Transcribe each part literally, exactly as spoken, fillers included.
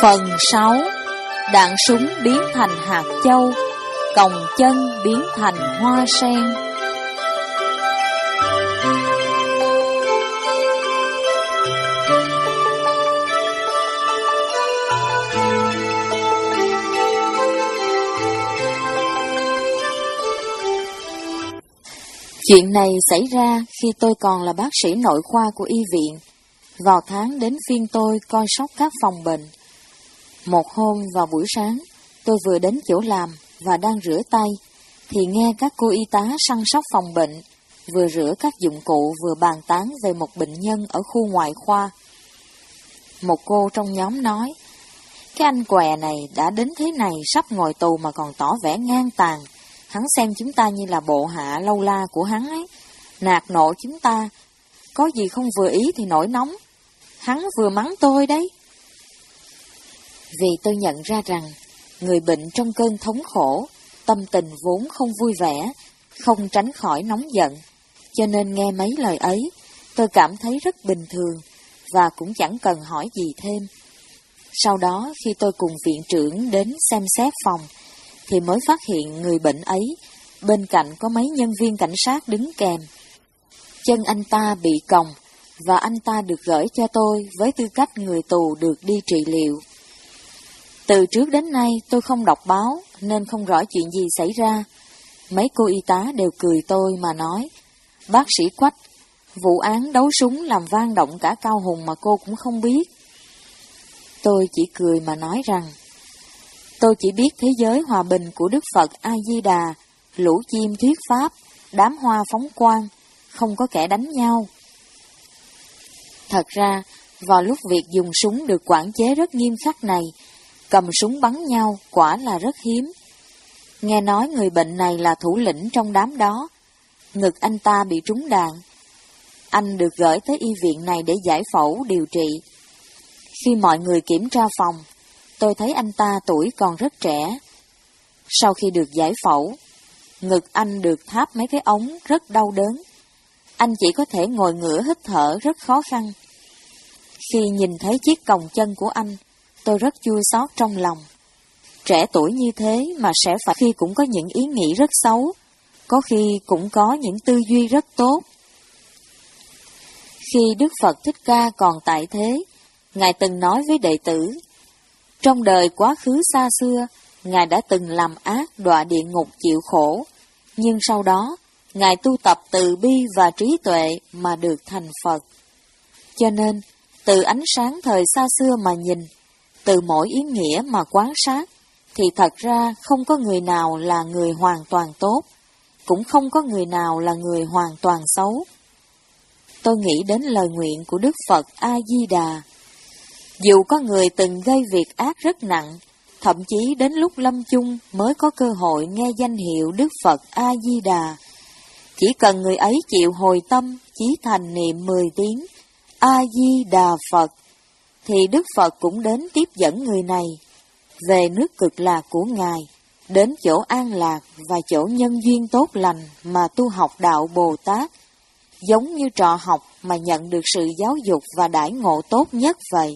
Phần sáu. Đạn súng biến thành hạt châu, còng chân biến thành hoa sen. Chuyện này xảy ra khi tôi còn là bác sĩ nội khoa của y viện. Vào tháng đến phiên tôi coi sóc các phòng bệnh. Một hôm vào buổi sáng, tôi vừa đến chỗ làm và đang rửa tay, thì nghe các cô y tá săn sóc phòng bệnh, vừa rửa các dụng cụ vừa bàn tán về một bệnh nhân ở khu ngoại khoa. Một cô trong nhóm nói, cái anh què này đã đến thế này sắp ngồi tù mà còn tỏ vẻ ngang tàn. Hắn xem chúng ta như là bộ hạ lâu la của hắn ấy, nạt nộ chúng ta, có gì không vừa ý thì nổi nóng. Hắn vừa mắng tôi đấy. Vì tôi nhận ra rằng, người bệnh trong cơn thống khổ, tâm tình vốn không vui vẻ, không tránh khỏi nóng giận, cho nên nghe mấy lời ấy, tôi cảm thấy rất bình thường, và cũng chẳng cần hỏi gì thêm. Sau đó, khi tôi cùng viện trưởng đến xem xét phòng, thì mới phát hiện người bệnh ấy, bên cạnh có mấy nhân viên cảnh sát đứng kèm. Chân anh ta bị còng, và anh ta được gửi cho tôi với tư cách người tù được đi trị liệu. Từ trước đến nay tôi không đọc báo nên không rõ chuyện gì xảy ra. Mấy cô y tá đều cười tôi mà nói, bác sĩ Quách, vụ án đấu súng làm vang động cả Cao Hùng mà cô cũng không biết. Tôi chỉ cười mà nói rằng, tôi chỉ biết thế giới hòa bình của Đức Phật A-di-đà, lũ chim thuyết pháp, đám hoa phóng quang, không có kẻ đánh nhau. Thật ra, vào lúc việc dùng súng được quản chế rất nghiêm khắc này, cầm súng bắn nhau quả là rất hiếm. Nghe nói người bệnh này là thủ lĩnh trong đám đó, ngực anh ta bị trúng đạn. Anh được gửi tới y viện này để giải phẫu điều trị. Khi mọi người kiểm tra phòng, tôi thấy anh ta tuổi còn rất trẻ. Sau khi được giải phẫu, ngực anh được tháp mấy cái ống rất đau đớn. Anh chỉ có thể ngồi ngửa hít thở rất khó khăn. Khi nhìn thấy chiếc còng chân của anh, tôi rất chua xót trong lòng. Trẻ tuổi như thế mà sẽ phải khi cũng có những ý nghĩ rất xấu, có khi cũng có những tư duy rất tốt. Khi Đức Phật Thích Ca còn tại thế, Ngài từng nói với đệ tử, trong đời quá khứ xa xưa, Ngài đã từng làm ác đọa địa ngục chịu khổ, nhưng sau đó, Ngài tu tập từ bi và trí tuệ mà được thành Phật. Cho nên, từ ánh sáng thời xa xưa mà nhìn, từ mỗi ý nghĩa mà quan sát, thì thật ra không có người nào là người hoàn toàn tốt, cũng không có người nào là người hoàn toàn xấu. Tôi nghĩ đến lời nguyện của Đức Phật A-di-đà. Dù có người từng gây việc ác rất nặng, thậm chí đến lúc lâm chung mới có cơ hội nghe danh hiệu Đức Phật A-di-đà, chỉ cần người ấy chịu hồi tâm, chí thành niệm mười tiếng A-di-đà Phật, thì Đức Phật cũng đến tiếp dẫn người này về nước cực lạc của Ngài, đến chỗ an lạc và chỗ nhân duyên tốt lành mà tu học đạo Bồ Tát, giống như trò học mà nhận được sự giáo dục và đãi ngộ tốt nhất vậy.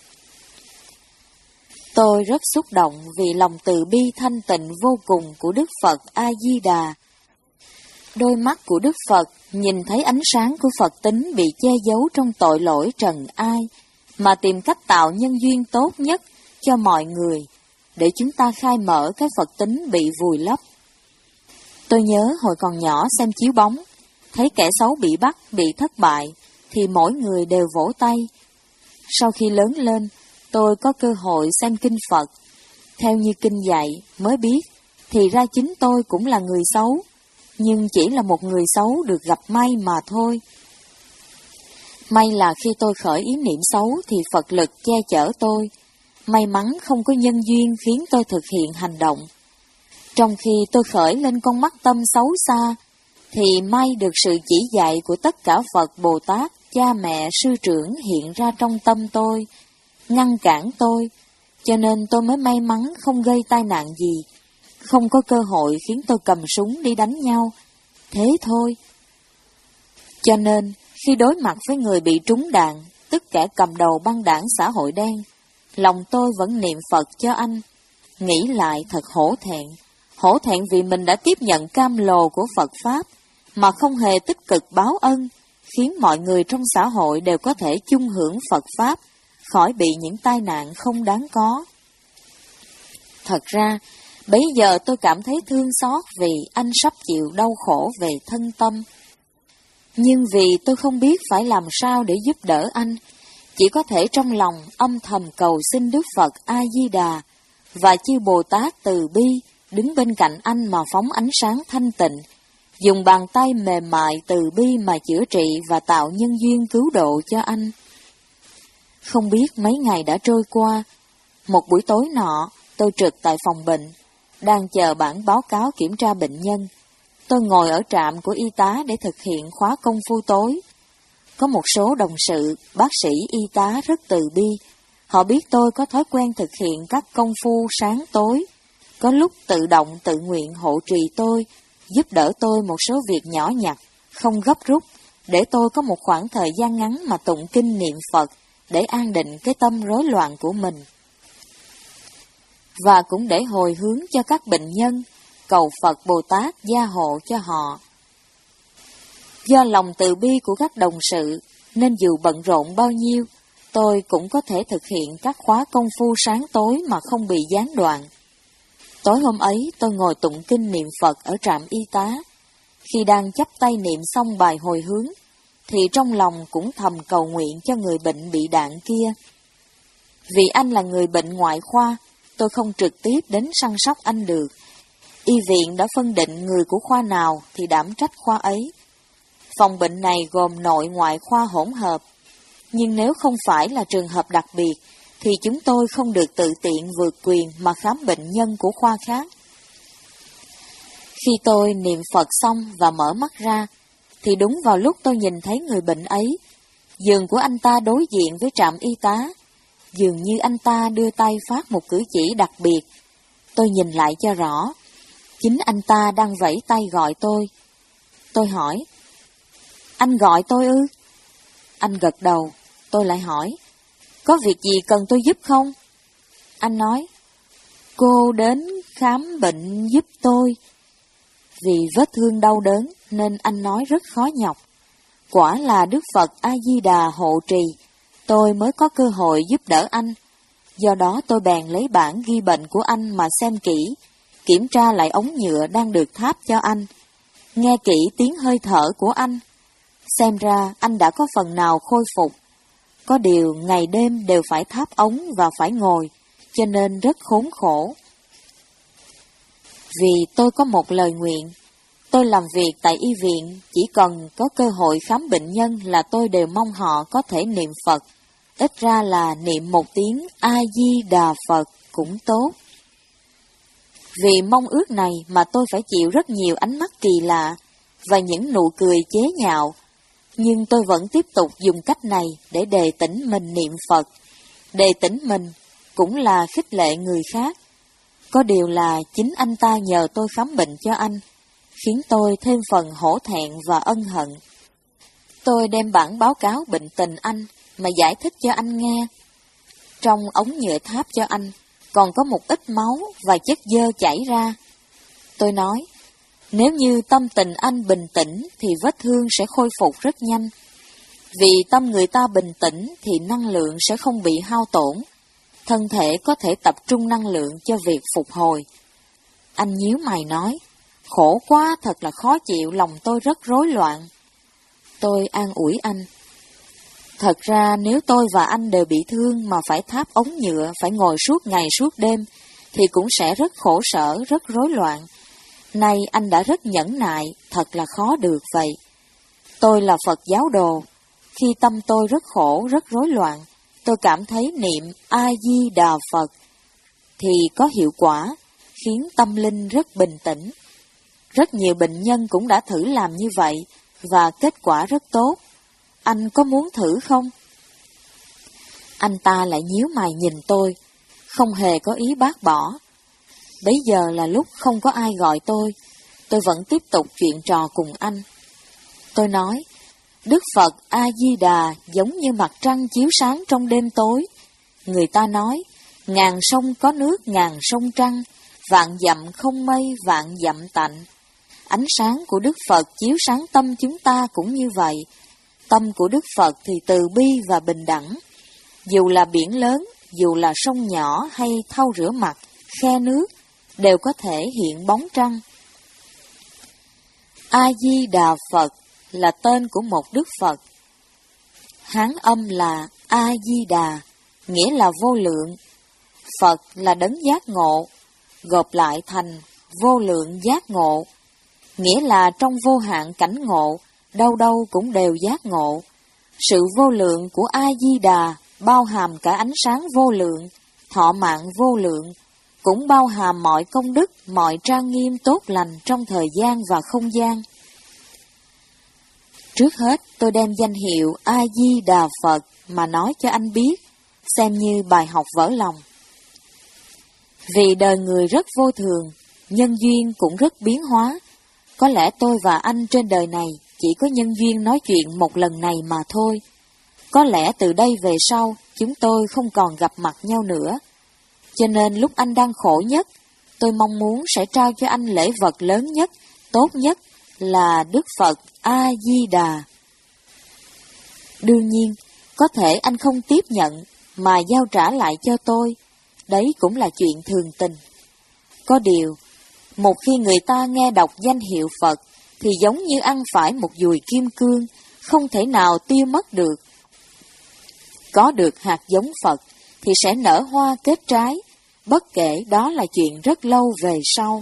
Tôi rất xúc động vì lòng từ bi thanh tịnh vô cùng của Đức Phật A-di-đà. Đôi mắt của Đức Phật nhìn thấy ánh sáng của Phật tính bị che giấu trong tội lỗi trần ai, mà tìm cách tạo nhân duyên tốt nhất cho mọi người, để chúng ta khai mở cái Phật tính bị vùi lấp. Tôi nhớ hồi còn nhỏ xem chiếu bóng, thấy kẻ xấu bị bắt, bị thất bại, thì mỗi người đều vỗ tay. Sau khi lớn lên, tôi có cơ hội xem kinh Phật. Theo như kinh dạy mới biết, thì ra chính tôi cũng là người xấu, nhưng chỉ là một người xấu được gặp may mà thôi. May là khi tôi khởi ý niệm xấu thì Phật lực che chở tôi. May mắn không có nhân duyên khiến tôi thực hiện hành động. Trong khi tôi khởi lên con mắt tâm xấu xa, thì may được sự chỉ dạy của tất cả Phật Bồ Tát, cha mẹ, sư trưởng hiện ra trong tâm tôi, ngăn cản tôi, cho nên tôi mới may mắn không gây tai nạn gì, không có cơ hội khiến tôi cầm súng đi đánh nhau. Thế thôi. Cho nên, khi đối mặt với người bị trúng đạn, tức kẻ cầm đầu băng đảng xã hội đen, lòng tôi vẫn niệm Phật cho anh. Nghĩ lại thật hổ thẹn, hổ thẹn vì mình đã tiếp nhận cam lồ của Phật Pháp, mà không hề tích cực báo ân, khiến mọi người trong xã hội đều có thể chung hưởng Phật Pháp, khỏi bị những tai nạn không đáng có. Thật ra, bấy giờ tôi cảm thấy thương xót vì anh sắp chịu đau khổ về thân tâm. Nhưng vì tôi không biết phải làm sao để giúp đỡ anh, chỉ có thể trong lòng âm thầm cầu xin Đức Phật A-di-đà và chư Bồ Tát từ bi đứng bên cạnh anh mà phóng ánh sáng thanh tịnh, dùng bàn tay mềm mại từ bi mà chữa trị và tạo nhân duyên cứu độ cho anh. Không biết mấy ngày đã trôi qua, một buổi tối nọ, tôi trực tại phòng bệnh, đang chờ bản báo cáo kiểm tra bệnh nhân. Tôi ngồi ở trạm của y tá để thực hiện khóa công phu tối. Có một số đồng sự, bác sĩ y tá rất từ bi. Họ biết tôi có thói quen thực hiện các công phu sáng tối. Có lúc tự động tự nguyện hộ trì tôi, giúp đỡ tôi một số việc nhỏ nhặt, không gấp rút, để tôi có một khoảng thời gian ngắn mà tụng kinh niệm Phật, để an định cái tâm rối loạn của mình. Và cũng để hồi hướng cho các bệnh nhân, cầu Phật Bồ Tát gia hộ cho họ. Do lòng từ bi của các đồng sự, nên dù bận rộn bao nhiêu, tôi cũng có thể thực hiện các khóa công phu sáng tối mà không bị gián đoạn. Tối hôm ấy, tôi ngồi tụng kinh niệm Phật ở trạm y tá. Khi đang chắp tay niệm xong bài hồi hướng, thì trong lòng cũng thầm cầu nguyện cho người bệnh bị đạn kia. Vì anh là người bệnh ngoại khoa, tôi không trực tiếp đến săn sóc anh được. Y viện đã phân định người của khoa nào thì đảm trách khoa ấy. Phòng bệnh này gồm nội ngoại khoa hỗn hợp, nhưng nếu không phải là trường hợp đặc biệt, thì chúng tôi không được tự tiện vượt quyền mà khám bệnh nhân của khoa khác. Khi tôi niệm Phật xong và mở mắt ra, thì đúng vào lúc tôi nhìn thấy người bệnh ấy, giường của anh ta đối diện với trạm y tá. Dường như anh ta đưa tay phát một cử chỉ đặc biệt. Tôi nhìn lại cho rõ. Chính anh ta đang vẫy tay gọi tôi. Tôi hỏi, anh gọi tôi ư? Anh gật đầu. Tôi lại hỏi, có việc gì cần tôi giúp không? Anh nói, cô đến khám bệnh giúp tôi. Vì vết thương đau đớn nên anh nói rất khó nhọc. Quả là Đức Phật A-di-đà hộ trì, tôi mới có cơ hội giúp đỡ anh. Do đó tôi bèn lấy bản ghi bệnh của anh mà xem kỹ, kiểm tra lại ống nhựa đang được tháp cho anh, nghe kỹ tiếng hơi thở của anh. Xem ra anh đã có phần nào khôi phục. Có điều ngày đêm đều phải tháp ống và phải ngồi, cho nên rất khốn khổ. Vì tôi có một lời nguyện, tôi làm việc tại y viện, chỉ cần có cơ hội khám bệnh nhân là tôi đều mong họ có thể niệm Phật, ít ra là niệm một tiếng A-di-đà Phật cũng tốt. Vì mong ước này mà tôi phải chịu rất nhiều ánh mắt kỳ lạ và những nụ cười chế nhạo, nhưng tôi vẫn tiếp tục dùng cách này để đề tỉnh mình niệm Phật. Đề tỉnh mình cũng là khích lệ người khác. Có điều là chính anh ta nhờ tôi khám bệnh cho anh, khiến tôi thêm phần hổ thẹn và ân hận. Tôi đem bản báo cáo bệnh tình anh mà giải thích cho anh nghe. Trong ống nhựa tháp cho anh còn có một ít máu và chất dơ chảy ra. Tôi nói, nếu như tâm tình anh bình tĩnh thì vết thương sẽ khôi phục rất nhanh. Vì tâm người ta bình tĩnh thì năng lượng sẽ không bị hao tổn. Thân thể có thể tập trung năng lượng cho việc phục hồi. Anh nhíu mày nói, khổ quá, thật là khó chịu, lòng tôi rất rối loạn. Tôi an ủi anh. Thật ra nếu tôi và anh đều bị thương mà phải tháp ống nhựa, phải ngồi suốt ngày suốt đêm, thì cũng sẽ rất khổ sở, rất rối loạn. Nay anh đã rất nhẫn nại, thật là khó được vậy. Tôi là Phật giáo đồ. Khi tâm tôi rất khổ, rất rối loạn, tôi cảm thấy niệm A-di-đà Phật thì có hiệu quả, khiến tâm linh rất bình tĩnh. Rất nhiều bệnh nhân cũng đã thử làm như vậy, và kết quả rất tốt. Anh có muốn thử không? Anh ta lại nhíu mày nhìn tôi, không hề có ý bác bỏ. Bấy giờ là lúc không có ai gọi tôi, tôi vẫn tiếp tục chuyện trò cùng anh. Tôi nói, Đức Phật A-di-đà giống như mặt trăng chiếu sáng trong đêm tối. Người ta nói, Ngàn sông có nước ngàn sông trăng, vạn dặm không mây vạn dặm tạnh. Ánh sáng của Đức Phật chiếu sáng tâm chúng ta cũng như vậy. Tâm của Đức Phật thì từ bi và bình đẳng. Dù là biển lớn, dù là sông nhỏ hay thau rửa mặt, khe nước, đều có thể hiện bóng trăng. A-di-đà Phật là tên của một Đức Phật. Hán âm là A-di-đà, nghĩa là vô lượng. Phật là đấng giác ngộ, gộp lại thành vô lượng giác ngộ, nghĩa là trong vô hạn cảnh ngộ, đâu đâu cũng đều giác ngộ. Sự vô lượng của A-di-đà bao hàm cả ánh sáng vô lượng, thọ mạng vô lượng, cũng bao hàm mọi công đức, mọi trang nghiêm tốt lành trong thời gian và không gian. Trước hết, tôi đem danh hiệu A-di-đà Phật mà nói cho anh biết, xem như bài học vỡ lòng. Vì đời người rất vô thường, nhân duyên cũng rất biến hóa. Có lẽ tôi và anh trên đời này chỉ có nhân duyên nói chuyện một lần này mà thôi. Có lẽ từ đây về sau, chúng tôi không còn gặp mặt nhau nữa. Cho nên lúc anh đang khổ nhất, tôi mong muốn sẽ trao cho anh lễ vật lớn nhất, tốt nhất là Đức Phật A-di-đà. Đương nhiên, có thể anh không tiếp nhận mà giao trả lại cho tôi. Đấy cũng là chuyện thường tình. Có điều, một khi người ta nghe đọc danh hiệu Phật thì giống như ăn phải một dùi kim cương, không thể nào tiêu mất được. Có được hạt giống Phật thì sẽ nở hoa kết trái, bất kể đó là chuyện rất lâu về sau.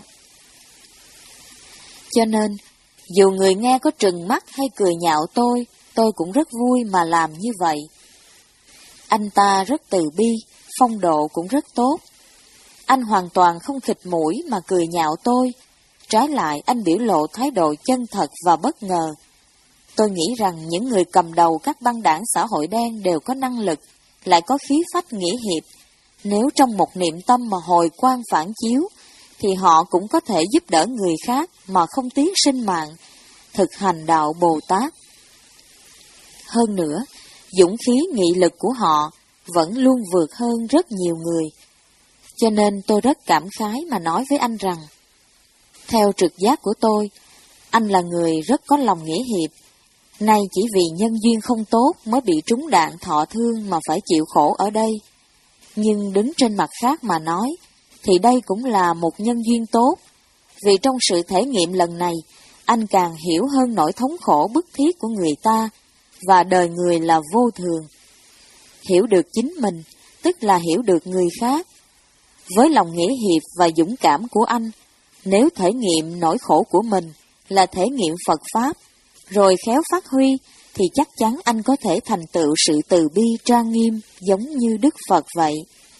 Cho nên, dù người nghe có trừng mắt hay cười nhạo tôi, tôi cũng rất vui mà làm như vậy. Anh ta rất từ bi, phong độ cũng rất tốt. Anh hoàn toàn không khịt mũi mà cười nhạo tôi. Trái lại, anh biểu lộ thái độ chân thật và bất ngờ. Tôi nghĩ rằng những người cầm đầu các băng đảng xã hội đen đều có năng lực, lại có khí phách nghĩa hiệp. Nếu trong một niệm tâm mà hồi quang phản chiếu, thì họ cũng có thể giúp đỡ người khác mà không tiếc sinh mạng, thực hành đạo Bồ Tát. Hơn nữa, dũng khí nghị lực của họ vẫn luôn vượt hơn rất nhiều người. Cho nên tôi rất cảm khái mà nói với anh rằng, theo trực giác của tôi, anh là người rất có lòng nghĩa hiệp. Nay chỉ vì nhân duyên không tốt mới bị trúng đạn thọ thương mà phải chịu khổ ở đây. Nhưng đứng trên mặt khác mà nói, thì đây cũng là một nhân duyên tốt. Vì trong sự thể nghiệm lần này, anh càng hiểu hơn nỗi thống khổ bức thiết của người ta, và đời người là vô thường. Hiểu được chính mình, tức là hiểu được người khác. Với lòng nghĩa hiệp và dũng cảm của anh, nếu thể nghiệm nỗi khổ của mình là thể nghiệm Phật Pháp, rồi khéo phát huy, thì chắc chắn anh có thể thành tựu sự từ bi trang nghiêm giống như Đức Phật vậy.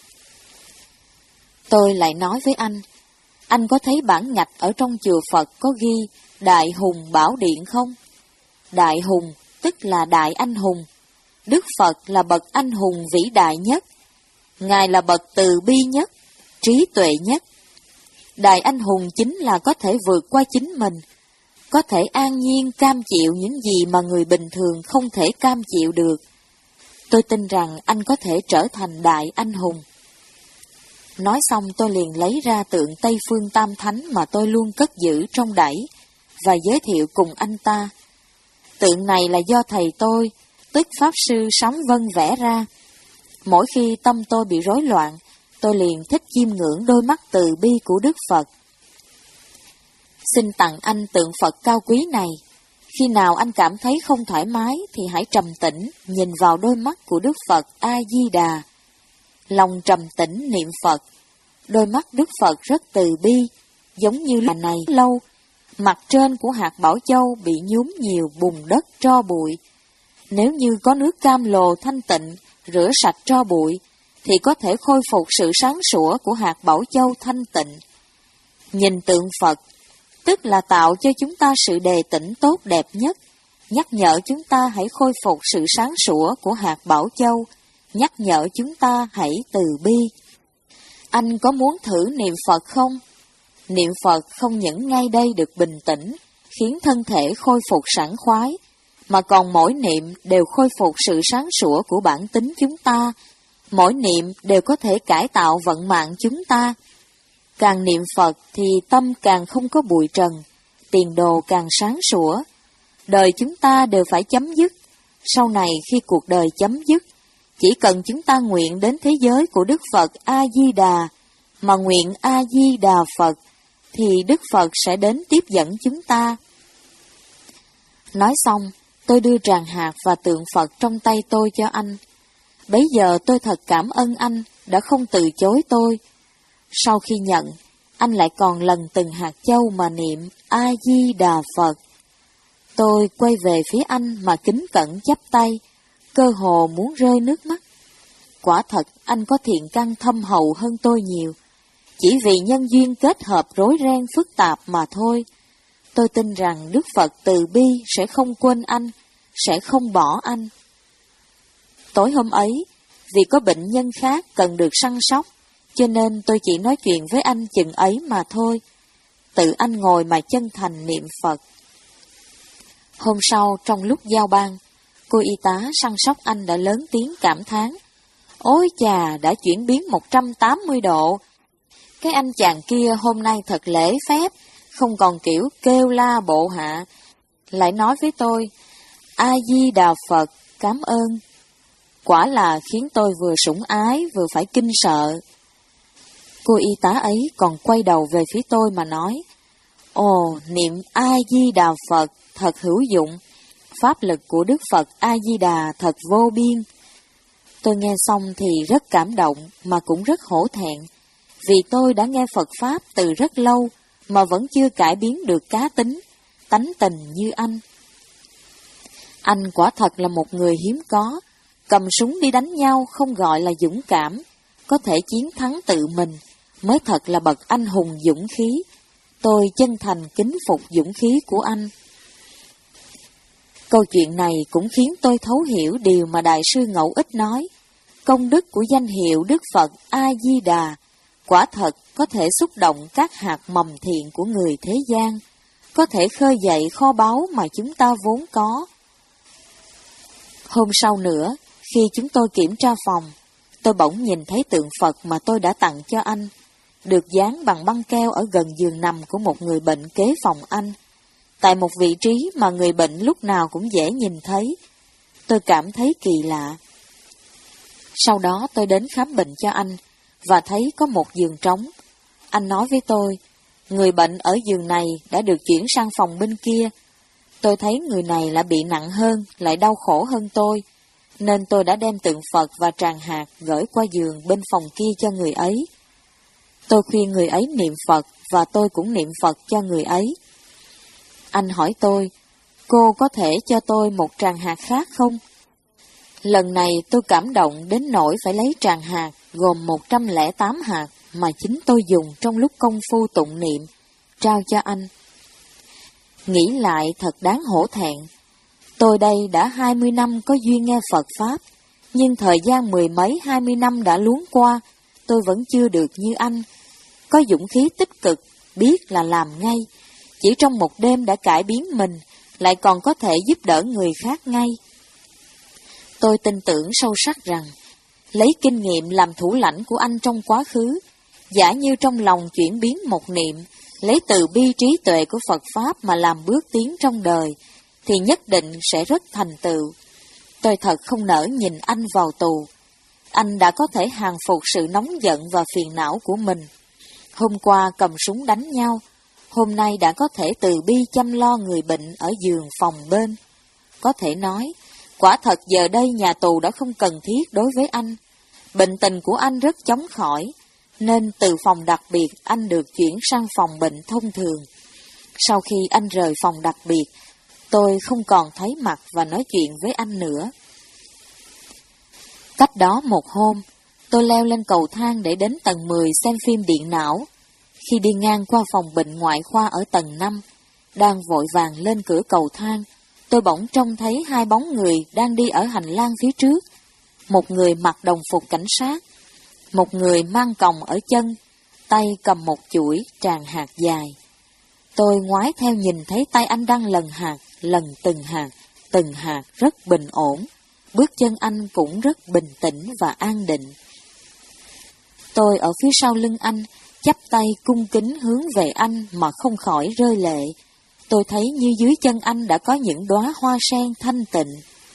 Tôi lại nói với anh, anh có thấy bản ngạch ở trong chùa Phật có ghi Đại Hùng Bảo Điện không? Đại Hùng tức là Đại Anh Hùng. Đức Phật là bậc anh hùng vĩ đại nhất. Ngài là bậc từ bi nhất, trí tuệ nhất. Đại anh hùng chính là có thể vượt qua chính mình, có thể an nhiên cam chịu những gì mà người bình thường không thể cam chịu được. Tôi tin rằng anh có thể trở thành đại anh hùng. Nói xong tôi liền lấy ra tượng Tây Phương Tam Thánh mà tôi luôn cất giữ trong đẩy và giới thiệu cùng anh ta. Tượng này là do thầy tôi, tức Pháp Sư Sám Vân vẽ ra. Mỗi khi tâm tôi bị rối loạn, tôi liền thích chiêm ngưỡng đôi mắt từ bi của Đức Phật. Xin tặng anh tượng Phật cao quý này. Khi nào anh cảm thấy không thoải mái thì hãy trầm tĩnh nhìn vào đôi mắt của Đức Phật A-di-đà. Lòng trầm tĩnh niệm Phật. Đôi mắt Đức Phật rất từ bi, giống như là này lâu, mặt trên của hạt bảo châu bị nhúm nhiều bùn đất tro bụi. Nếu như có nước cam lồ thanh tịnh rửa sạch tro bụi, thì có thể khôi phục sự sáng sủa của hạt bảo châu thanh tịnh. Nhìn tượng Phật, tức là tạo cho chúng ta sự đề tỉnh tốt đẹp nhất, nhắc nhở chúng ta hãy khôi phục sự sáng sủa của hạt bảo châu, nhắc nhở chúng ta hãy từ bi. Anh có muốn thử niệm Phật không? Niệm Phật không những ngay đây được bình tĩnh, khiến thân thể khôi phục sảng khoái, mà còn mỗi niệm đều khôi phục sự sáng sủa của bản tính chúng ta, Mỗi niệm đều có thể cải tạo vận mạng chúng ta. Càng niệm Phật thì tâm càng không có bụi trần, tiền đồ càng sáng sủa. Đời chúng ta đều phải chấm dứt. Sau này khi cuộc đời chấm dứt, chỉ cần chúng ta nguyện đến thế giới của Đức Phật A-di-đà, mà nguyện A-di-đà Phật, thì Đức Phật sẽ đến tiếp dẫn chúng ta. Nói xong, tôi đưa tràng hạt và tượng Phật trong tay tôi cho anh. Bấy giờ tôi thật cảm ơn anh đã không từ chối tôi. Sau khi nhận, anh lại còn lần từng hạt châu mà niệm A-di-đà Phật. Tôi quay về phía anh mà kính cẩn chắp tay, cơ hồ muốn rơi nước mắt. Quả thật anh có thiện căn thâm hậu hơn tôi nhiều, chỉ vì nhân duyên kết hợp rối ren phức tạp mà thôi. Tôi tin rằng Đức Phật từ bi sẽ không quên anh, sẽ không bỏ anh. Tối hôm ấy, vì có bệnh nhân khác cần được săn sóc, cho nên tôi chỉ nói chuyện với anh chừng ấy mà thôi. Tự anh ngồi mà chân thành niệm Phật. Hôm sau, trong lúc giao ban, cô y tá săn sóc anh đã lớn tiếng cảm thán: "Ôi chà, đã chuyển biến một trăm tám mươi độ. Cái anh chàng kia hôm nay thật lễ phép, không còn kiểu kêu la bộ hạ." Lại nói với tôi: "A-di-đà Phật, cảm ơn." Quả là khiến tôi vừa sủng ái vừa phải kinh sợ. Cô y tá ấy còn quay đầu về phía tôi mà nói: "Ồ, niệm A-di-đà Phật thật hữu dụng, pháp lực của Đức Phật A-di-đà thật vô biên." Tôi nghe xong thì rất cảm động mà cũng rất hổ thẹn, vì tôi đã nghe Phật Pháp từ rất lâu mà vẫn chưa cải biến được cá tính, tánh tình như anh. Anh quả thật là một người hiếm có, cầm súng đi đánh nhau không gọi là dũng cảm, có thể chiến thắng tự mình, mới thật là bậc anh hùng dũng khí. Tôi chân thành kính phục dũng khí của anh. Câu chuyện này cũng khiến tôi thấu hiểu điều mà Đại sư Ngẫu Ích nói: công đức của danh hiệu Đức Phật A-di-đà quả thật có thể xúc động các hạt mầm thiện của người thế gian, có thể khơi dậy kho báu mà chúng ta vốn có. Hôm sau nữa, khi chúng tôi kiểm tra phòng, tôi bỗng nhìn thấy tượng Phật mà tôi đã tặng cho anh, được dán bằng băng keo ở gần giường nằm của một người bệnh kế phòng anh, tại một vị trí mà người bệnh lúc nào cũng dễ nhìn thấy. Tôi cảm thấy kỳ lạ. Sau đó tôi đến khám bệnh cho anh, và thấy có một giường trống. Anh nói với tôi, người bệnh ở giường này đã được chuyển sang phòng bên kia. Tôi thấy người này lại bị nặng hơn, lại đau khổ hơn tôi, nên tôi đã đem tượng Phật và tràng hạt gửi qua giường bên phòng kia cho người ấy. Tôi khuyên người ấy niệm Phật, và tôi cũng niệm Phật cho người ấy. Anh hỏi tôi, cô có thể cho tôi một tràng hạt khác không? Lần này tôi cảm động đến nỗi phải lấy tràng hạt gồm một trăm lẻ tám hạt mà chính tôi dùng trong lúc công phu tụng niệm, trao cho anh. Nghĩ lại thật đáng hổ thẹn. Tôi đây đã hai mươi năm có duyên nghe Phật Pháp, nhưng thời gian mười mấy hai mươi năm đã luống qua, tôi vẫn chưa được như anh. Có dũng khí tích cực, biết là làm ngay, chỉ trong một đêm đã cải biến mình, lại còn có thể giúp đỡ người khác ngay. Tôi tin tưởng sâu sắc rằng, lấy kinh nghiệm làm thủ lãnh của anh trong quá khứ, giả như trong lòng chuyển biến một niệm, lấy từ bi trí tuệ của Phật Pháp mà làm bước tiến trong đời, thì nhất định sẽ rất thành tựu. Tôi thật không nỡ nhìn anh vào tù. Anh đã có thể hàng phục sự nóng giận và phiền não của mình. Hôm qua cầm súng đánh nhau, hôm nay đã có thể từ bi chăm lo người bệnh ở giường phòng bên. Có thể nói, quả thật giờ đây nhà tù đã không cần thiết đối với anh. Bệnh tình của anh rất chóng khỏi, nên từ phòng đặc biệt anh được chuyển sang phòng bệnh thông thường. Sau khi anh rời phòng đặc biệt, tôi không còn thấy mặt và nói chuyện với anh nữa. Cách đó một hôm, tôi leo lên cầu thang để đến tầng mười xem phim điện não. Khi đi ngang qua phòng bệnh ngoại khoa ở tầng năm, đang vội vàng lên cửa cầu thang, tôi bỗng trông thấy hai bóng người đang đi ở hành lang phía trước. Một người mặc đồng phục cảnh sát, một người mang còng ở chân, tay cầm một chuỗi tràng hạt dài. Tôi ngoái theo nhìn thấy tay anh đang lần hạt, lần từng hạt, từng hạt rất bình ổn. Bước chân anh cũng rất bình tĩnh và an định. Tôi ở phía sau lưng anh, chắp tay cung kính hướng về anh mà không khỏi rơi lệ. Tôi thấy như dưới chân anh đã có những đóa hoa sen thanh tịnh.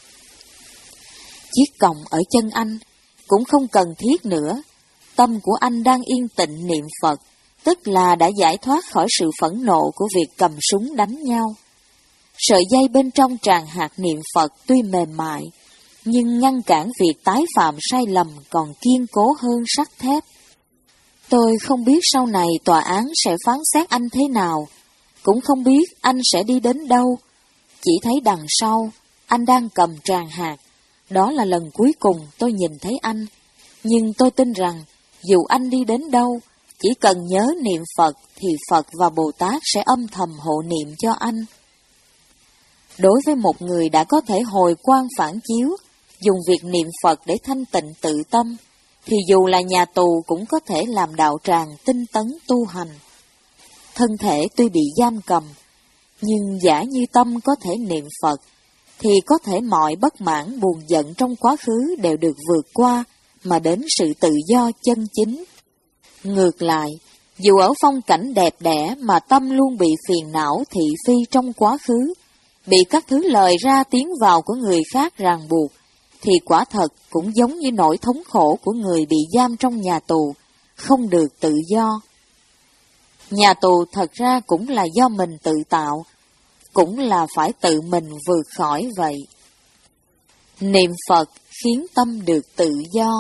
Chiếc còng ở chân anh cũng không cần thiết nữa. Tâm của anh đang yên tịnh niệm Phật, tức là đã giải thoát khỏi sự phẫn nộ của việc cầm súng đánh nhau. Sợi dây bên trong tràng hạt niệm Phật tuy mềm mại, nhưng ngăn cản việc tái phạm sai lầm còn kiên cố hơn sắt thép. Tôi không biết sau này tòa án sẽ phán xét anh thế nào, cũng không biết anh sẽ đi đến đâu. Chỉ thấy đằng sau, anh đang cầm tràng hạt. Đó là lần cuối cùng tôi nhìn thấy anh. Nhưng tôi tin rằng, dù anh đi đến đâu, chỉ cần nhớ niệm Phật thì Phật và Bồ Tát sẽ âm thầm hộ niệm cho anh. Đối với một người đã có thể hồi quang phản chiếu, dùng việc niệm Phật để thanh tịnh tự tâm, thì dù là nhà tù cũng có thể làm đạo tràng tinh tấn tu hành. Thân thể tuy bị giam cầm, nhưng giả như tâm có thể niệm Phật, thì có thể mọi bất mãn buồn giận trong quá khứ đều được vượt qua, mà đến sự tự do chân chính. Ngược lại, dù ở phong cảnh đẹp đẽ mà tâm luôn bị phiền não thị phi trong quá khứ, bị các thứ lời ra tiếng vào của người khác ràng buộc, thì quả thật cũng giống như nỗi thống khổ của người bị giam trong nhà tù, không được tự do. Nhà tù thật ra cũng là do mình tự tạo, cũng là phải tự mình vượt khỏi vậy. Niệm Phật khiến tâm được tự do.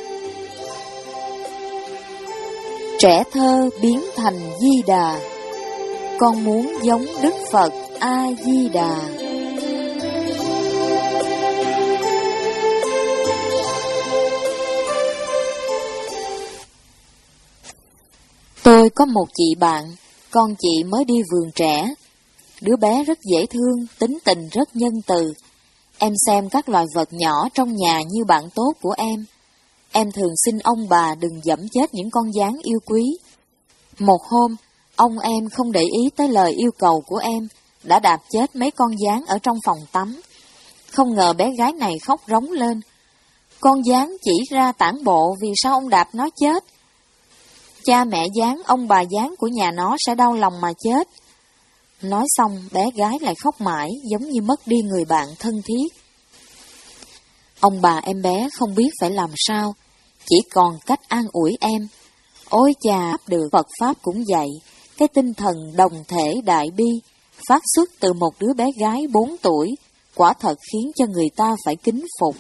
Trẻ thơ biến thành Di Đà, con muốn giống Đức Phật A Di Đà. Tôi có một chị bạn, con chị mới đi vườn trẻ. Đứa bé rất dễ thương, tính tình rất nhân từ. Em xem các loài vật nhỏ trong nhà như bạn tốt của em. Em thường xin ông bà đừng giẫm chết những con gián yêu quý. Một hôm, ông em không để ý tới lời yêu cầu của em, đã đạp chết mấy con gián ở trong phòng tắm. Không ngờ bé gái này khóc rống lên. Con gián chỉ ra tản bộ, vì sao ông đạp nó chết? Cha mẹ gián, ông bà gián của nhà nó sẽ đau lòng mà chết. Nói xong, bé gái lại khóc mãi, giống như mất đi người bạn thân thiết. Ông bà em bé không biết phải làm sao, chỉ còn cách an ủi em. Ôi chà, được Phật Pháp cũng vậy, cái tinh thần đồng thể đại bi, phát xuất từ một đứa bé gái bốn tuổi, quả thật khiến cho người ta phải kính phục.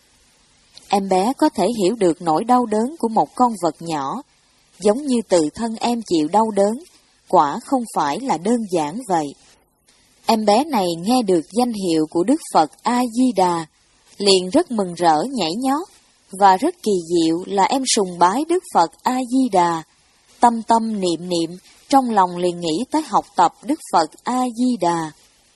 Em bé có thể hiểu được nỗi đau đớn của một con vật nhỏ, giống như tự thân em chịu đau đớn, quả không phải là đơn giản vậy. Em bé này nghe được danh hiệu của Đức Phật A-di-đà, liền rất mừng rỡ nhảy nhót, và rất kỳ diệu là em sùng bái Đức Phật A-di-đà. Tâm tâm niệm niệm, trong lòng liền nghĩ tới học tập Đức Phật A-di-đà.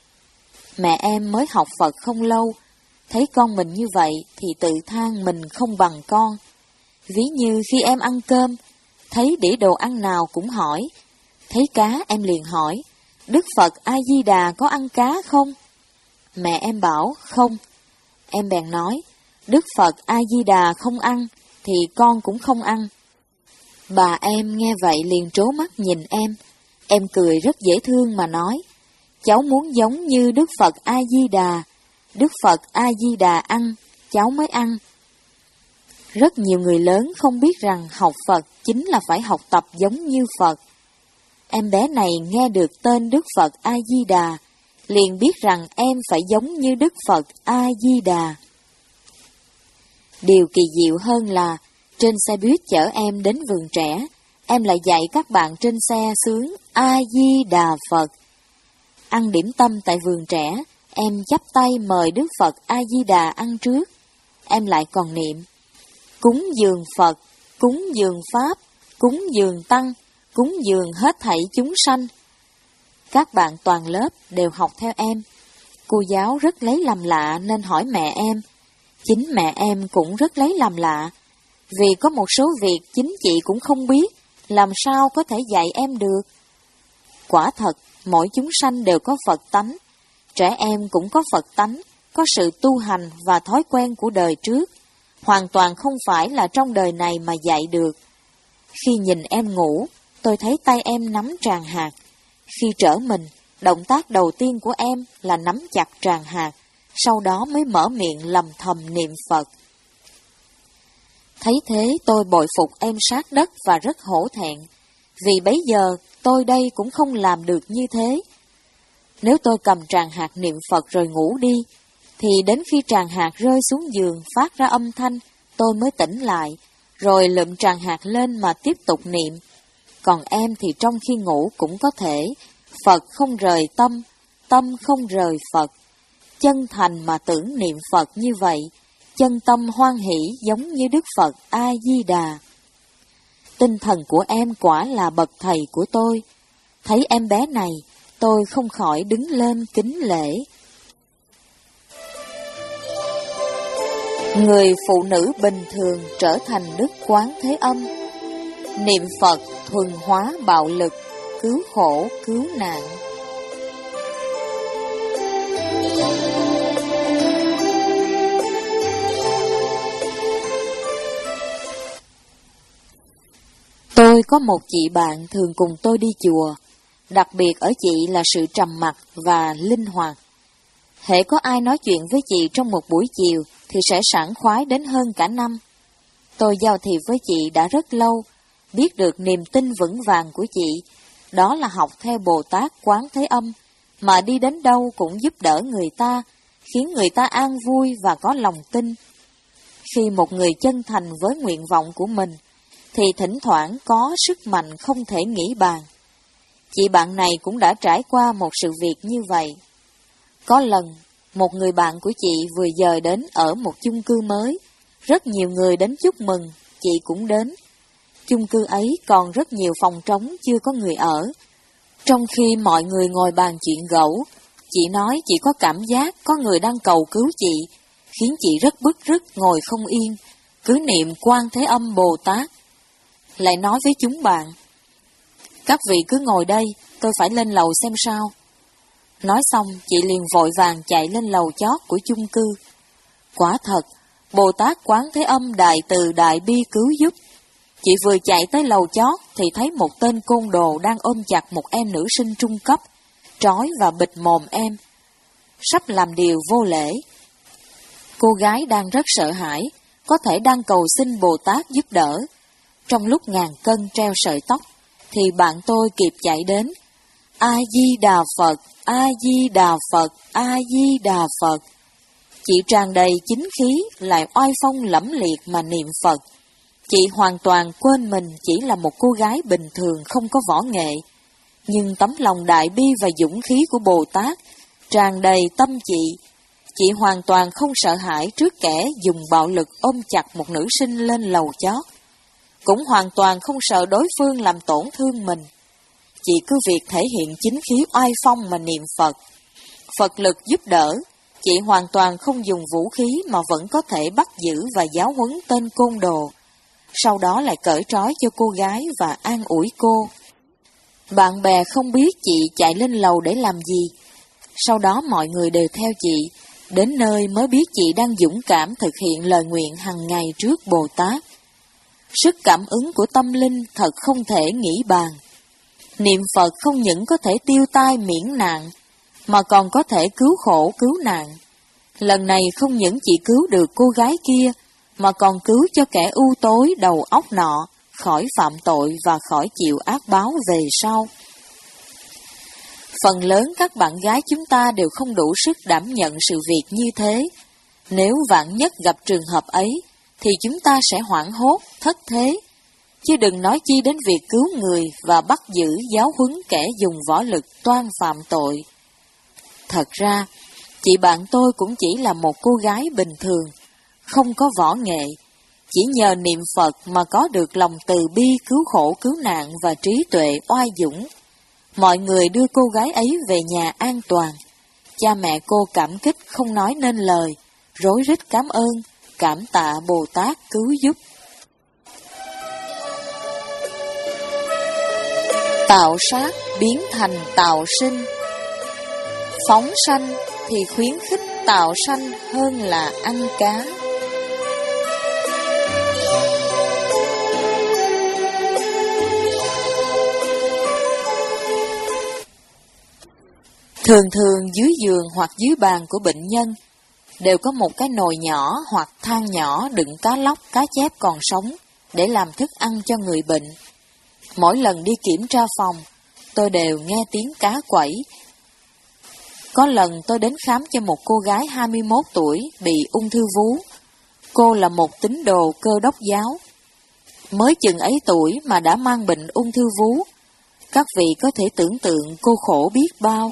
Mẹ em mới học Phật không lâu, thấy con mình như vậy thì tự than mình không bằng con. Ví như khi em ăn cơm, thấy đĩa đồ ăn nào cũng hỏi. Thấy cá em liền hỏi, Đức Phật A-di-đà có ăn cá không? Mẹ em bảo không. Em bèn nói, Đức Phật A-di-đà không ăn, thì con cũng không ăn. Bà em nghe vậy liền trố mắt nhìn em. Em cười rất dễ thương mà nói, cháu muốn giống như Đức Phật A-di-đà. Đức Phật A-di-đà ăn, cháu mới ăn. Rất nhiều người lớn không biết rằng học Phật chính là phải học tập giống như Phật. Em bé này nghe được tên Đức Phật A-di-đà, liền biết rằng em phải giống như Đức Phật A-di-đà. Điều kỳ diệu hơn là, trên xe buýt chở em đến vườn trẻ, em lại dạy các bạn trên xe xướng A-di-đà Phật. Ăn điểm tâm tại vườn trẻ, em chắp tay mời Đức Phật A-di-đà ăn trước. Em lại còn niệm, cúng dường Phật, cúng dường Pháp, cúng dường Tăng, cúng dường hết thảy chúng sanh. Các bạn toàn lớp đều học theo em. Cô giáo rất lấy làm lạ nên hỏi mẹ em. Chính mẹ em cũng rất lấy làm lạ, vì có một số việc chính chị cũng không biết, làm sao có thể dạy em được. Quả thật, mỗi chúng sanh đều có Phật tánh, trẻ em cũng có Phật tánh, có sự tu hành và thói quen của đời trước, hoàn toàn không phải là trong đời này mà dạy được. Khi nhìn em ngủ, tôi thấy tay em nắm tràng hạt. Khi trở mình, động tác đầu tiên của em là nắm chặt tràng hạt, sau đó mới mở miệng lầm thầm niệm Phật. Thấy thế tôi bội phục em sát đất và rất hổ thẹn, vì bấy giờ tôi đây cũng không làm được như thế. Nếu tôi cầm tràng hạt niệm Phật rồi ngủ đi, thì đến khi tràng hạt rơi xuống giường phát ra âm thanh, tôi mới tỉnh lại, rồi lượm tràng hạt lên mà tiếp tục niệm. Còn em thì trong khi ngủ cũng có thể, Phật không rời tâm, tâm không rời Phật. Chân thành mà tưởng niệm Phật như vậy, chân tâm hoan hỷ giống như Đức Phật A-di-đà. Tinh thần của em quả là bậc thầy của tôi. Thấy em bé này, tôi không khỏi đứng lên kính lễ. Người phụ nữ bình thường trở thành Đức Quán Thế Âm. Niệm Phật thuần hóa bạo lực, cứu khổ cứu nạn. Tôi có một chị bạn thường cùng tôi đi chùa. Đặc biệt ở chị là sự trầm mặc và linh hoạt. Hễ có ai nói chuyện với chị trong một buổi chiều thì sẽ sảng khoái đến hơn cả năm. Tôi giao thiệp với chị đã rất lâu, biết được niềm tin vững vàng của chị, đó là học theo Bồ Tát Quán Thế Âm, mà đi đến đâu cũng giúp đỡ người ta, khiến người ta an vui và có lòng tin. Khi một người chân thành với nguyện vọng của mình, thì thỉnh thoảng có sức mạnh không thể nghĩ bàn. Chị bạn này cũng đã trải qua một sự việc như vậy. Có lần, một người bạn của chị vừa dời đến ở một chung cư mới. Rất nhiều người đến chúc mừng, chị cũng đến. Chung cư ấy còn rất nhiều phòng trống chưa có người ở. Trong khi mọi người ngồi bàn chuyện gẫu, chị nói chị có cảm giác có người đang cầu cứu chị, khiến chị rất bứt rứt ngồi không yên, cứ niệm Quan Thế Âm Bồ Tát. Lại nói với chúng bạn, các vị cứ ngồi đây, tôi phải lên lầu xem sao. Nói xong, chị liền vội vàng chạy lên lầu chót của chung cư. Quả thật, Bồ Tát Quán Thế Âm đại từ đại bi cứu giúp. Chị vừa chạy tới lầu chót thì thấy một tên côn đồ đang ôm chặt một em nữ sinh trung cấp, trói và bịt mồm em, sắp làm điều vô lễ. Cô gái đang rất sợ hãi, có thể đang cầu xin Bồ Tát giúp đỡ. Trong lúc ngàn cân treo sợi tóc, thì bạn tôi kịp chạy đến. A-di-đà Phật, A-di-đà Phật, A-di-đà Phật. Chị tràn đầy chính khí, lại oai phong lẫm liệt mà niệm Phật. Chị hoàn toàn quên mình chỉ là một cô gái bình thường không có võ nghệ. Nhưng tấm lòng đại bi và dũng khí của Bồ Tát tràn đầy tâm chị. Chị hoàn toàn không sợ hãi trước kẻ dùng bạo lực ôm chặt một nữ sinh lên lầu chót. Cũng hoàn toàn không sợ đối phương làm tổn thương mình. Chị cứ việc thể hiện chính khí oai phong mà niệm Phật. Phật lực giúp đỡ, chị hoàn toàn không dùng vũ khí mà vẫn có thể bắt giữ và giáo huấn tên côn đồ. Sau đó lại cởi trói cho cô gái và an ủi cô. Bạn bè không biết chị chạy lên lầu để làm gì. Sau đó mọi người đều theo chị, đến nơi mới biết chị đang dũng cảm thực hiện lời nguyện hàng ngày trước Bồ Tát. Sức cảm ứng của tâm linh thật không thể nghĩ bàn. Niệm Phật không những có thể tiêu tai miễn nạn, mà còn có thể cứu khổ cứu nạn. Lần này không những chỉ cứu được cô gái kia, mà còn cứu cho kẻ u tối đầu óc nọ, khỏi phạm tội và khỏi chịu ác báo về sau. Phần lớn các bạn gái chúng ta đều không đủ sức đảm nhận sự việc như thế. Nếu vạn nhất gặp trường hợp ấy, thì chúng ta sẽ hoảng hốt, thất thế, chứ đừng nói chi đến việc cứu người và bắt giữ giáo huấn kẻ dùng võ lực toan phạm tội. Thật ra, chị bạn tôi cũng chỉ là một cô gái bình thường, không có võ nghệ, chỉ nhờ niệm Phật mà có được lòng từ bi cứu khổ cứu nạn và trí tuệ oai dũng. Mọi người đưa cô gái ấy về nhà an toàn. Cha mẹ cô cảm kích không nói nên lời, rối rít cảm ơn, cảm tạ Bồ Tát cứu giúp. Tạo sát biến thành tạo sinh. Phóng sanh thì khuyến khích tạo sanh hơn là ăn cá. Thường thường dưới giường hoặc dưới bàn của bệnh nhân đều có một cái nồi nhỏ hoặc than nhỏ đựng cá lóc, cá chép còn sống để làm thức ăn cho người bệnh. Mỗi lần đi kiểm tra phòng, tôi đều nghe tiếng cá quẩy. Có lần tôi đến khám cho một cô gái hai mươi mốt tuổi bị ung thư vú. Cô là một tín đồ Cơ Đốc giáo. Mới chừng ấy tuổi mà đã mang bệnh ung thư vú. Các vị có thể tưởng tượng cô khổ biết bao.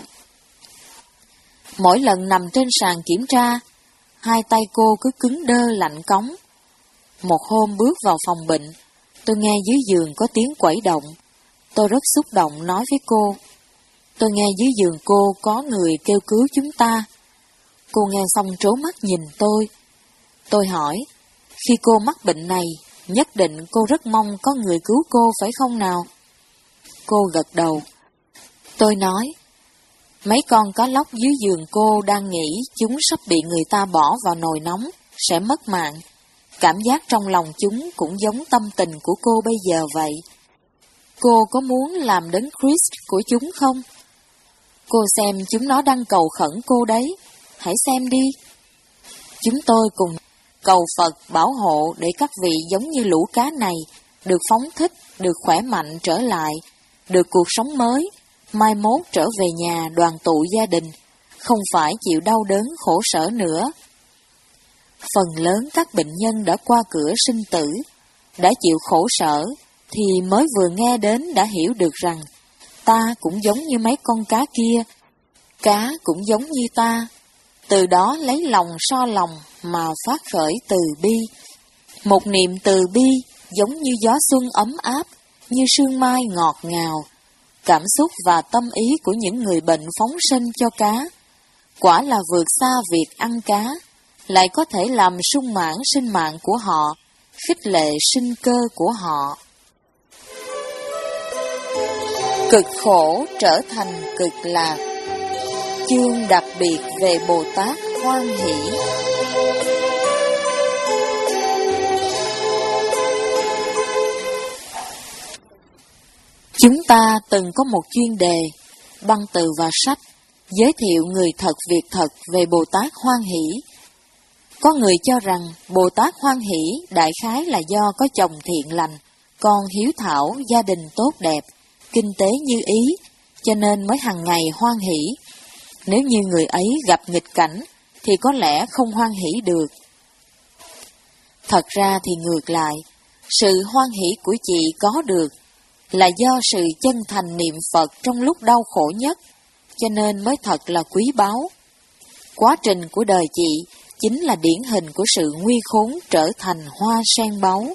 Mỗi lần nằm trên sàn kiểm tra, hai tay cô cứ cứng đơ lạnh cống. Một hôm bước vào phòng bệnh, tôi nghe dưới giường có tiếng quẩy động. Tôi rất xúc động nói với cô. Tôi nghe dưới giường cô có người kêu cứu chúng ta. Cô nghe xong trố mắt nhìn tôi. Tôi hỏi, khi cô mắc bệnh này, nhất định cô rất mong có người cứu cô phải không nào? Cô gật đầu. Tôi nói, mấy con cá lóc dưới giường cô đang nghĩ chúng sắp bị người ta bỏ vào nồi nóng, sẽ mất mạng. Cảm giác trong lòng chúng cũng giống tâm tình của cô bây giờ vậy. Cô có muốn làm đấng Christ của chúng không? Cô xem chúng nó đang cầu khẩn cô đấy. Hãy xem đi. Chúng tôi cùng cầu Phật bảo hộ để các vị giống như lũ cá này, được phóng thích, được khỏe mạnh trở lại, được cuộc sống mới, mai mốt trở về nhà đoàn tụ gia đình, không phải chịu đau đớn khổ sở nữa. Phần lớn các bệnh nhân đã qua cửa sinh tử, đã chịu khổ sở, thì mới vừa nghe đến đã hiểu được rằng ta cũng giống như mấy con cá kia, cá cũng giống như ta. Từ đó lấy lòng so lòng mà phát khởi từ bi. Một niềm từ bi giống như gió xuân ấm áp, như sương mai ngọt ngào. Cảm xúc và tâm ý của những người bệnh phóng sinh cho cá, quả là vượt xa việc ăn cá, lại có thể làm sung mãn sinh mạng của họ, khích lệ sinh cơ của họ. Cực khổ trở thành cực lạc. Chương đặc biệt về Bồ Tát Hoan Hỷ. Chúng ta từng có một chuyên đề, băng từ và sách, giới thiệu người thật việc thật về Bồ Tát Hoan Hỷ. Có người cho rằng Bồ Tát Hoan Hỷ đại khái là do có chồng thiện lành, con hiếu thảo, gia đình tốt đẹp, kinh tế như ý, cho nên mới hằng ngày hoan hỷ. Nếu như người ấy gặp nghịch cảnh, thì có lẽ không hoan hỷ được. Thật ra thì ngược lại, sự hoan hỷ của chị có được là do sự chân thành niệm Phật trong lúc đau khổ nhất, cho nên mới thật là quý báu. Quá trình của đời chị chính là điển hình của sự nguy khốn trở thành hoa sen báu.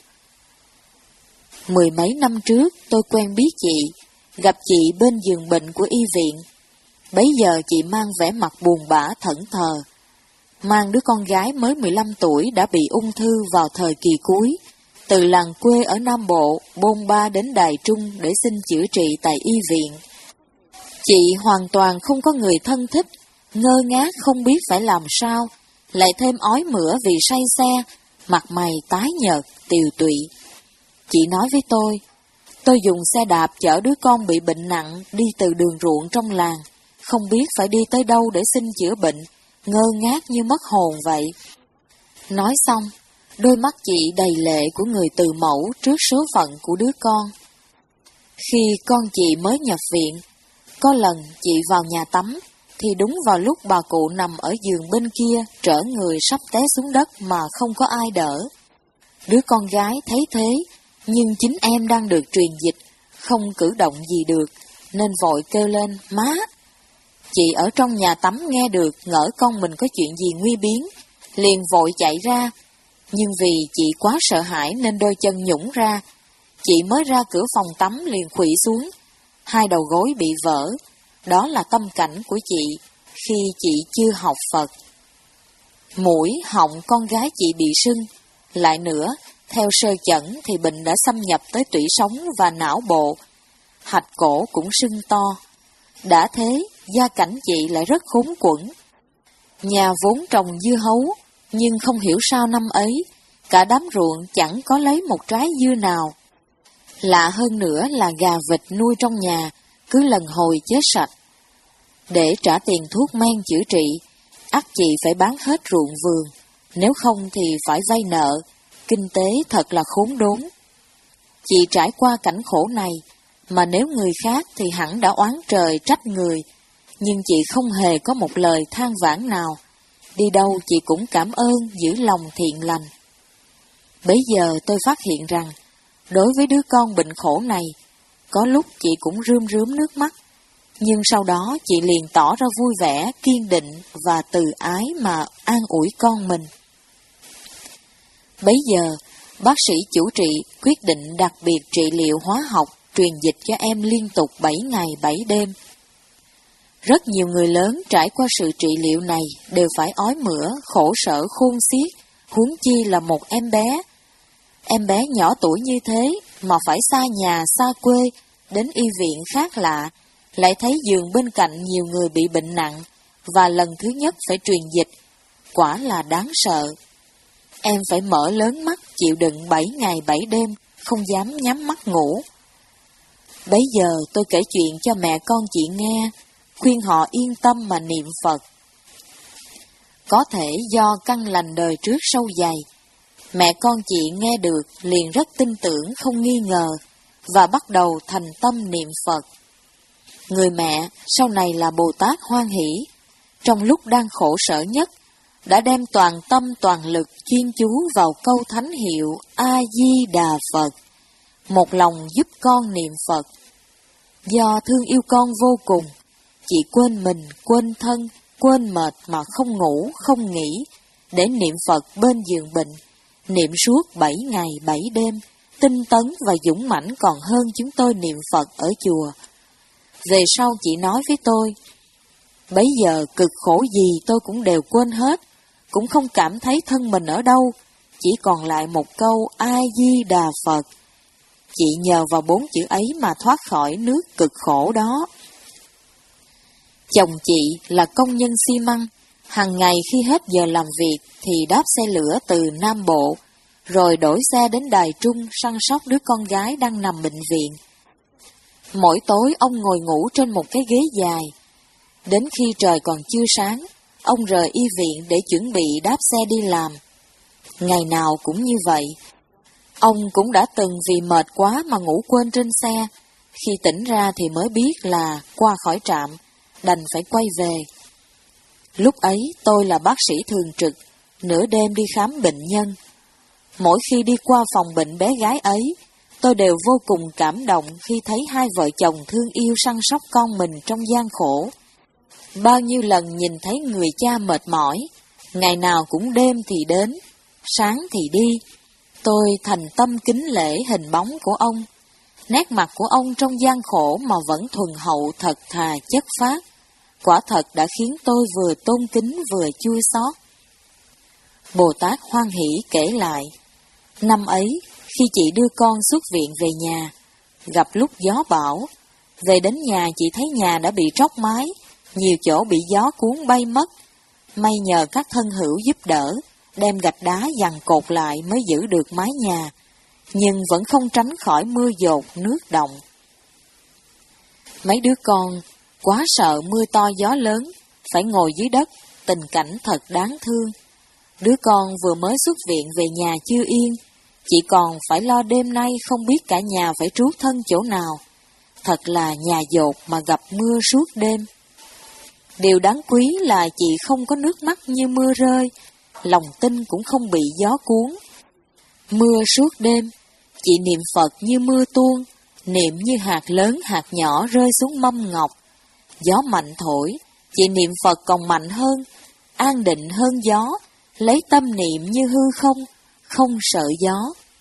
Mười mấy năm trước tôi quen biết chị, gặp chị bên giường bệnh của y viện. Bấy giờ chị mang vẻ mặt buồn bã thẫn thờ, mang đứa con gái mới mười lăm tuổi đã bị ung thư vào thời kỳ cuối, từ làng quê ở Nam Bộ bôn ba đến Đài Trung để xin chữa trị tại y viện. Chị hoàn toàn không có người thân thích, ngơ ngác không biết phải làm sao, lại thêm ói mửa vì say xe, mặt mày tái nhợt, tiều tụy. Chị nói với tôi, tôi dùng xe đạp chở đứa con bị bệnh nặng đi từ đường ruộng trong làng, không biết phải đi tới đâu để xin chữa bệnh, ngơ ngác như mất hồn vậy. Nói xong, đôi mắt chị đầy lệ của người từ mẫu trước số phận của đứa con. Khi con chị mới nhập viện, có lần chị vào nhà tắm, thì đúng vào lúc bà cụ nằm ở giường bên kia trở người sắp té xuống đất mà không có ai đỡ. Đứa con gái thấy thế, nhưng chính em đang được truyền dịch, không cử động gì được, nên vội kêu lên, má. Chị ở trong nhà tắm nghe được, ngỡ con mình có chuyện gì nguy biến, liền vội chạy ra. Nhưng vì chị quá sợ hãi nên đôi chân nhũn ra, chị mới ra cửa phòng tắm liền khuỵu xuống, hai đầu gối bị vỡ. Đó là tâm cảnh của chị khi chị chưa học Phật. Mũi, họng con gái chị bị sưng. Lại nữa, theo sơ chẩn thì bệnh đã xâm nhập tới tủy sống và não bộ. Hạch cổ cũng sưng to. Đã thế, gia cảnh chị lại rất khốn quẫn. Nhà vốn trồng dưa hấu, nhưng không hiểu sao năm ấy, cả đám ruộng chẳng có lấy một trái dưa nào. Lạ hơn nữa là gà vịt nuôi trong nhà, cứ lần hồi chết sạch. Để trả tiền thuốc men chữa trị, ắt chị phải bán hết ruộng vườn, nếu không thì phải vay nợ, kinh tế thật là khốn đốn. Chị trải qua cảnh khổ này, mà nếu người khác thì hẳn đã oán trời trách người, nhưng chị không hề có một lời than vãn nào. Đi đâu chị cũng cảm ơn giữ lòng thiện lành. Bấy giờ tôi phát hiện rằng, đối với đứa con bệnh khổ này, có lúc chị cũng rơm rớm nước mắt, nhưng sau đó chị liền tỏ ra vui vẻ, kiên định và từ ái mà an ủi con mình. Bấy giờ, bác sĩ chủ trị quyết định đặc biệt trị liệu hóa học, truyền dịch cho em liên tục bảy ngày bảy đêm. Rất nhiều người lớn trải qua sự trị liệu này đều phải ói mửa, khổ sở khôn xiết, huống chi là một em bé. Em bé nhỏ tuổi như thế mà phải xa nhà, xa quê, đến y viện khác lạ, lại thấy giường bên cạnh nhiều người bị bệnh nặng, và lần thứ nhất phải truyền dịch, quả là đáng sợ. Em phải mở lớn mắt chịu đựng bảy ngày bảy đêm, không dám nhắm mắt ngủ. Bấy giờ tôi kể chuyện cho mẹ con chị nghe, khuyên họ yên tâm mà niệm Phật. Có thể do căn lành đời trước sâu dày, mẹ con chị nghe được liền rất tin tưởng không nghi ngờ, và bắt đầu thành tâm niệm Phật. Người mẹ sau này là Bồ Tát Hoan Hỷ, trong lúc đang khổ sở nhất, đã đem toàn tâm toàn lực chuyên chú vào câu thánh hiệu A-di-đà Phật, một lòng giúp con niệm Phật. Do thương yêu con vô cùng, chị quên mình, quên thân, quên mệt mà không ngủ, không nghỉ, để niệm Phật bên giường bệnh, niệm suốt bảy ngày bảy đêm, tinh tấn và dũng mãnh còn hơn chúng tôi niệm Phật ở chùa. Về sau chị nói với tôi, bấy giờ cực khổ gì tôi cũng đều quên hết, cũng không cảm thấy thân mình ở đâu, chỉ còn lại một câu A-di-đà Phật. Chị nhờ vào bốn chữ ấy mà thoát khỏi nước cực khổ đó. Chồng chị là công nhân xi măng, hàng ngày khi hết giờ làm việc thì đáp xe lửa từ Nam Bộ, rồi đổi xe đến Đài Trung săn sóc đứa con gái đang nằm bệnh viện. Mỗi tối ông ngồi ngủ trên một cái ghế dài. Đến khi trời còn chưa sáng, ông rời y viện để chuẩn bị đáp xe đi làm. Ngày nào cũng như vậy. Ông cũng đã từng vì mệt quá mà ngủ quên trên xe, khi tỉnh ra thì mới biết là qua khỏi trạm, đành phải quay về. Lúc ấy tôi là bác sĩ thường trực, nửa đêm đi khám bệnh nhân. Mỗi khi đi qua phòng bệnh bé gái ấy, tôi đều vô cùng cảm động khi thấy hai vợ chồng thương yêu săn sóc con mình trong gian khổ. Bao nhiêu lần nhìn thấy người cha mệt mỏi, ngày nào cũng đêm thì đến, sáng thì đi, tôi thành tâm kính lễ hình bóng của ông. Nét mặt của ông trong gian khổ mà vẫn thuần hậu, thật thà, chất phác, quả thật đã khiến tôi vừa tôn kính vừa chua xót. Bồ Tát Hoan Hỷ kể lại, năm ấy, khi chị đưa con xuất viện về nhà, gặp lúc gió bão, về đến nhà chị thấy nhà đã bị tróc mái, nhiều chỗ bị gió cuốn bay mất. May nhờ các thân hữu giúp đỡ, đem gạch đá giằng cột lại mới giữ được mái nhà, nhưng vẫn không tránh khỏi mưa dột, nước động. Mấy đứa con quá sợ mưa to gió lớn, phải ngồi dưới đất, tình cảnh thật đáng thương. Đứa con vừa mới xuất viện về nhà chưa yên, chị còn phải lo đêm nay không biết cả nhà phải trú thân chỗ nào. Thật là nhà dột mà gặp mưa suốt đêm. Điều đáng quý là chị không có nước mắt như mưa rơi, lòng tin cũng không bị gió cuốn. Mưa suốt đêm, chị niệm Phật như mưa tuôn, niệm như hạt lớn hạt nhỏ rơi xuống mâm ngọc. Gió mạnh thổi, chị niệm Phật còn mạnh hơn, an định hơn gió, lấy tâm niệm như hư không, không sợ gió.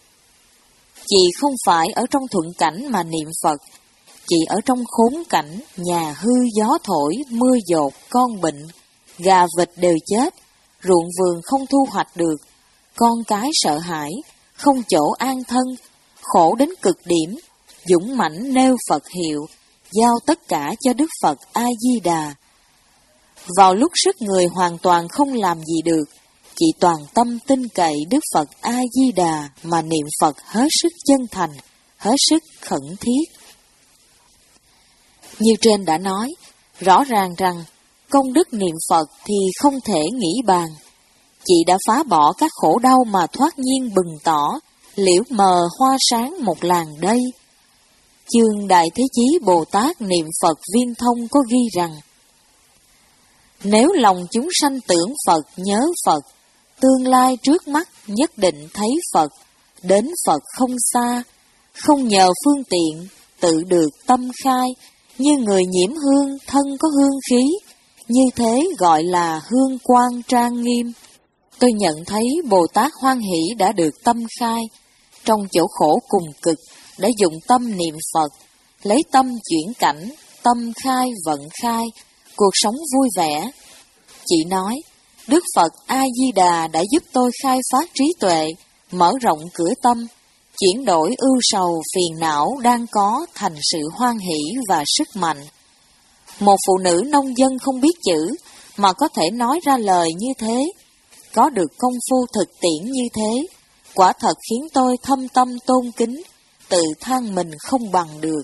Chị không phải ở trong thuận cảnh mà niệm Phật, chị ở trong khốn cảnh, nhà hư gió thổi, mưa dột, con bệnh, gà vịt đều chết, ruộng vườn không thu hoạch được, con cái sợ hãi, không chỗ an thân, khổ đến cực điểm, dũng mãnh nêu Phật hiệu, giao tất cả cho Đức Phật A-di-đà. Vào lúc sức người hoàn toàn không làm gì được, chị toàn tâm tin cậy Đức Phật A-di-đà mà niệm Phật hết sức chân thành, hết sức khẩn thiết. Như trên đã nói, Rõ ràng rằng công đức niệm Phật thì không thể nghĩ bàn. Chị đã phá bỏ các khổ đau mà thoát nhiên bừng tỏ, liễu mờ hoa sáng một làng đây. Chương Đại Thế Chí Bồ Tát niệm Phật Viên Thông có ghi rằng: nếu lòng chúng sanh tưởng Phật nhớ Phật, tương lai trước mắt nhất định thấy Phật, đến Phật không xa, không nhờ phương tiện, tự được tâm khai, như người nhiễm hương thân có hương khí, như thế gọi là hương quang trang nghiêm. Tôi nhận thấy Bồ Tát Hoan Hỷ đã được tâm khai, trong chỗ khổ cùng cực, đã dùng tâm niệm Phật, lấy tâm chuyển cảnh, tâm khai vận khai, cuộc sống vui vẻ. Chị nói, Đức Phật A-di-đà đã giúp tôi khai phát trí tuệ, mở rộng cửa tâm, chuyển đổi ưu sầu phiền não đang có thành sự hoan hỷ và sức mạnh. Một phụ nữ nông dân không biết chữ mà có thể nói ra lời như thế, có được công phu thực tiễn như thế, quả thật khiến tôi thâm tâm tôn kính, tự than mình không bằng được.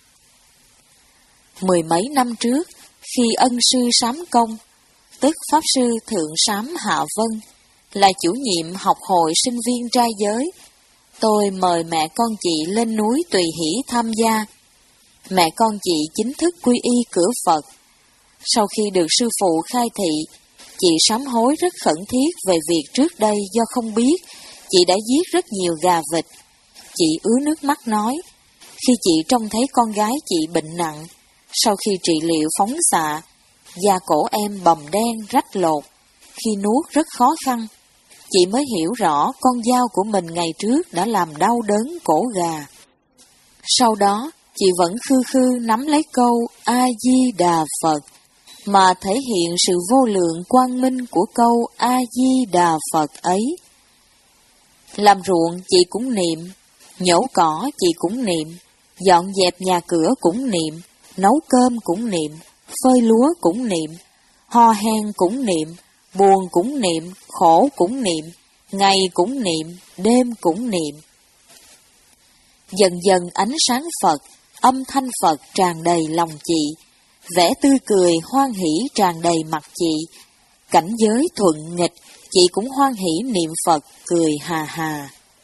Mười mấy năm trước, khi ân sư Sám Công, tức Pháp sư Thượng Sám Hạ Vân, là chủ nhiệm học hội sinh viên trai giới, tôi mời mẹ con chị lên núi Tùy Hỷ tham gia. Mẹ con chị chính thức quy y cửa Phật. Sau khi được sư phụ khai thị, chị sám hối rất khẩn thiết về việc trước đây do không biết, chị đã giết rất nhiều gà vịt. Chị ứa nước mắt nói, khi chị trông thấy con gái chị bệnh nặng, sau khi trị liệu phóng xạ, da cổ em bầm đen rách lột, khi nuốt rất khó khăn, chị mới hiểu rõ con dao của mình ngày trước đã làm đau đớn cổ gà. Sau đó, chị vẫn khư khư nắm lấy câu A-di-đà Phật, mà thể hiện sự vô lượng quang minh của câu A-di-đà Phật ấy. Làm ruộng chị cũng niệm, nhổ cỏ chị cũng niệm, dọn dẹp nhà cửa cũng niệm, nấu cơm cũng niệm, phơi lúa cũng niệm, ho hen cũng niệm, buồn cũng niệm, khổ cũng niệm, ngày cũng niệm, đêm cũng niệm. Dần dần ánh sáng Phật, âm thanh Phật tràn đầy lòng chị, vẻ tươi cười hoan hỷ tràn đầy mặt chị, cảnh giới thuận nghịch, chị cũng hoan hỷ niệm Phật, cười hà hà.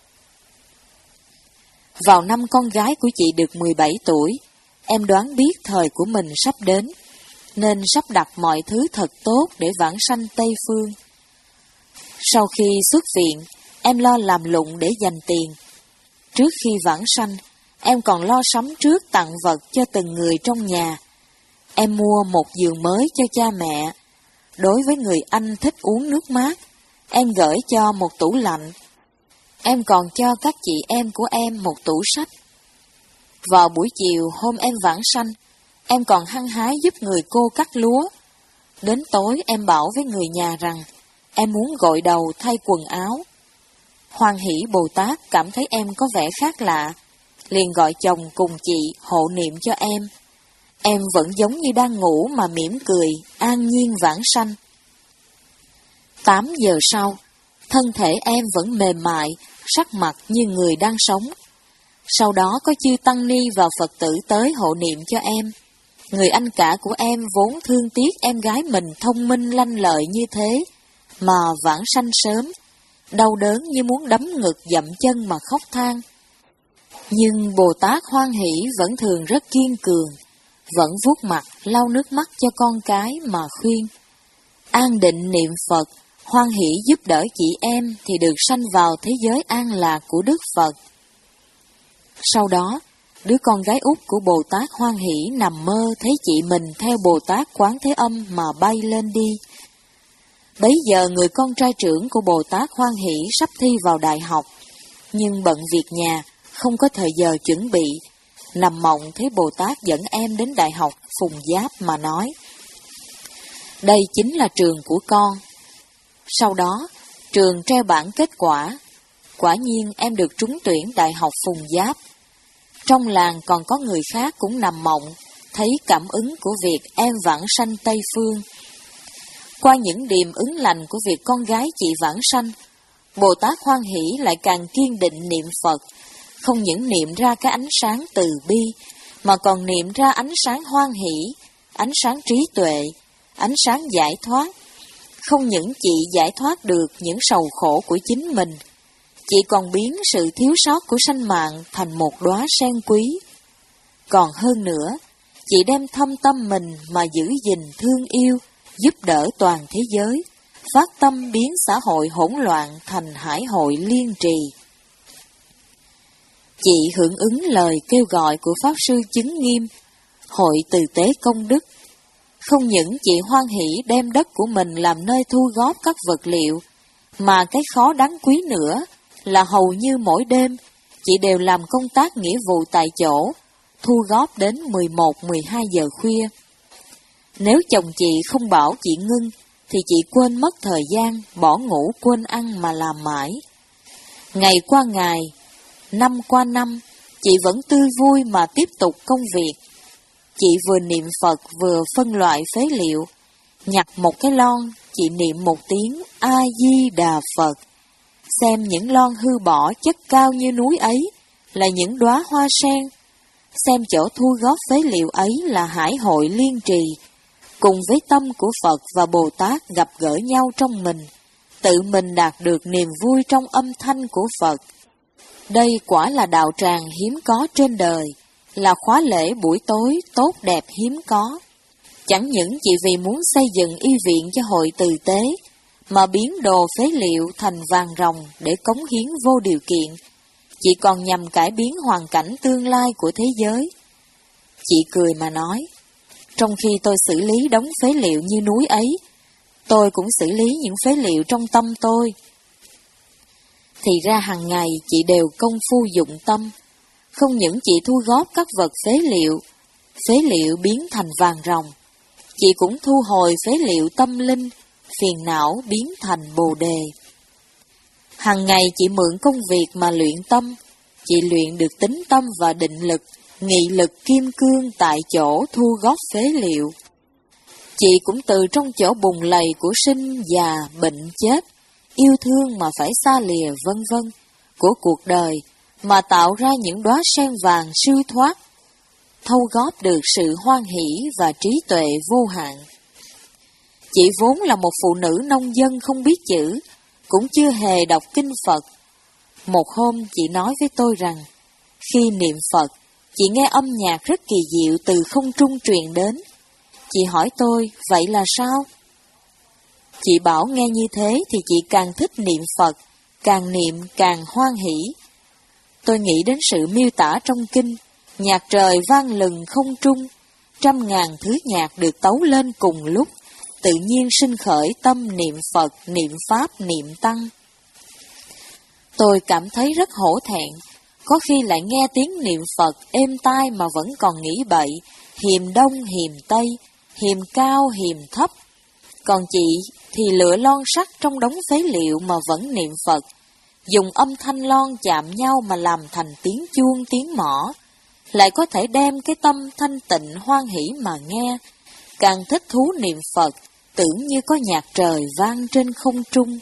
Vào năm con gái của chị được mười bảy tuổi, em đoán biết thời của mình sắp đến, nên sắp đặt mọi thứ thật tốt để vãng sanh Tây Phương. Sau khi xuất viện, em lo làm lụng để dành tiền. Trước khi vãng sanh, em còn lo sắm trước tặng vật cho từng người trong nhà. Em mua một giường mới cho cha mẹ. Đối với người anh thích uống nước mát, em gửi cho một tủ lạnh. Em còn cho các chị em của em một tủ sách. Vào buổi chiều hôm em vãng sanh, em còn hăng hái giúp người cô cắt lúa. Đến tối em bảo với người nhà rằng em muốn gội đầu thay quần áo. Hoan Hỷ Bồ Tát cảm thấy em có vẻ khác lạ, liền gọi chồng cùng chị hộ niệm cho em. Em vẫn giống như đang ngủ mà mỉm cười, an nhiên vãng sanh. Tám giờ sau, thân thể em vẫn mềm mại, sắc mặt như người đang sống. Sau đó có chư Tăng Ni và Phật tử tới hộ niệm cho em. Người anh cả của em vốn thương tiếc em gái mình thông minh lanh lợi như thế, mà vãng sanh sớm, đau đớn như muốn đấm ngực dậm chân mà khóc than. Nhưng Bồ Tát Hoan Hỷ vẫn thường rất kiên cường, vẫn vuốt mặt lau nước mắt cho con cái mà khuyên. An định niệm Phật, hoan hỷ giúp đỡ chị em thì được sanh vào thế giới an lạc của Đức Phật. Sau đó, đứa con gái út của Bồ Tát Hoan Hỷ nằm mơ thấy chị mình theo Bồ Tát Quán Thế Âm mà bay lên đi. Bấy giờ người con trai trưởng của Bồ Tát Hoan Hỷ sắp thi vào đại học, nhưng bận việc nhà, không có thời giờ chuẩn bị. Nằm mộng thấy Bồ Tát dẫn em đến Đại học Phùng Giáp mà nói: đây chính là trường của con. Sau đó, trường treo bảng kết quả. Quả nhiên em được trúng tuyển Đại học Phùng Giáp. Trong làng còn có người khác cũng nằm mộng, thấy cảm ứng của việc em vãng sanh Tây Phương. Qua những điềm ứng lành của việc con gái chị vãng sanh, Bồ Tát Hoan Hỷ lại càng kiên định niệm Phật, không những niệm ra cái ánh sáng từ bi, mà còn niệm ra ánh sáng hoan hỷ, ánh sáng trí tuệ, ánh sáng giải thoát. Không những chị giải thoát được những sầu khổ của chính mình, chị còn biến sự thiếu sót của sanh mạng thành một đóa sen quý. Còn hơn nữa, chị đem thâm tâm mình mà giữ gìn thương yêu, giúp đỡ toàn thế giới, phát tâm biến xã hội hỗn loạn thành hải hội liên trì. Chị hưởng ứng lời kêu gọi của Pháp Sư Chứng Nghiêm, Hội Từ Tế Công Đức. Không những chị hoan hỷ đem đất của mình làm nơi thu góp các vật liệu, mà cái khó đáng quý nữa là hầu như mỗi đêm, chị đều làm công tác nghĩa vụ tại chỗ, thu góp đến mười một mười hai giờ khuya. Nếu chồng chị không bảo chị ngưng, thì chị quên mất thời gian, bỏ ngủ quên ăn mà làm mãi. Ngày qua ngày, năm qua năm, chị vẫn tươi vui mà tiếp tục công việc. Chị vừa niệm Phật vừa phân loại phế liệu. Nhặt một cái lon, chị niệm một tiếng A-di-đà Phật. Xem những lon hư bỏ chất cao như núi ấy là những đóa hoa sen. Xem chỗ thu góp phế liệu ấy là hải hội liên trì, cùng với tâm của Phật và Bồ Tát gặp gỡ nhau trong mình, tự mình đạt được niềm vui trong âm thanh của Phật. Đây quả là đạo tràng hiếm có trên đời, là khóa lễ buổi tối tốt đẹp hiếm có. Chẳng những chỉ vì muốn xây dựng y viện cho hội từ tế, mà biến đồ phế liệu thành vàng ròng để cống hiến vô điều kiện, chị còn nhằm cải biến hoàn cảnh tương lai của thế giới. Chị cười mà nói, trong khi tôi xử lý đống phế liệu như núi ấy, tôi cũng xử lý những phế liệu trong tâm tôi. Thì ra hàng ngày chị đều công phu dụng tâm, không những chị thu góp các vật phế liệu, phế liệu biến thành vàng ròng, chị cũng thu hồi phế liệu tâm linh, phiền não biến thành bồ đề. Hàng ngày chị mượn công việc mà luyện tâm, chị luyện được tính tâm và định lực, nghị lực kim cương tại chỗ thu góp phế liệu. Chị cũng từ trong chỗ bùn lầy của sinh, già, bệnh, chết, yêu thương mà phải xa lìa vân vân của cuộc đời, mà tạo ra những đóa sen vàng siêu thoát, thâu góp được sự hoan hỷ và trí tuệ vô hạn. Chị vốn là một phụ nữ nông dân không biết chữ, cũng chưa hề đọc kinh Phật. Một hôm chị nói với tôi rằng, khi niệm Phật, chị nghe âm nhạc rất kỳ diệu từ không trung truyền đến. Chị hỏi tôi, vậy là sao? Chị bảo nghe như thế thì chị càng thích niệm Phật, càng niệm càng hoan hỷ. Tôi nghĩ đến sự miêu tả trong kinh, nhạc trời vang lừng không trung, trăm ngàn thứ nhạc được tấu lên cùng lúc, tự nhiên sinh khởi tâm niệm Phật, niệm Pháp, niệm Tăng. Tôi cảm thấy rất hổ thẹn, có khi lại nghe tiếng niệm Phật êm tai mà vẫn còn nghĩ bậy, hiềm đông hiềm tây, hiềm cao hiềm thấp. Còn chị thì lựa lon sắt trong đống phế liệu mà vẫn niệm Phật, dùng âm thanh lon chạm nhau mà làm thành tiếng chuông tiếng mõ, lại có thể đem cái tâm thanh tịnh hoan hỷ mà nghe, càng thích thú niệm Phật, tưởng như có nhạc trời vang trên không trung.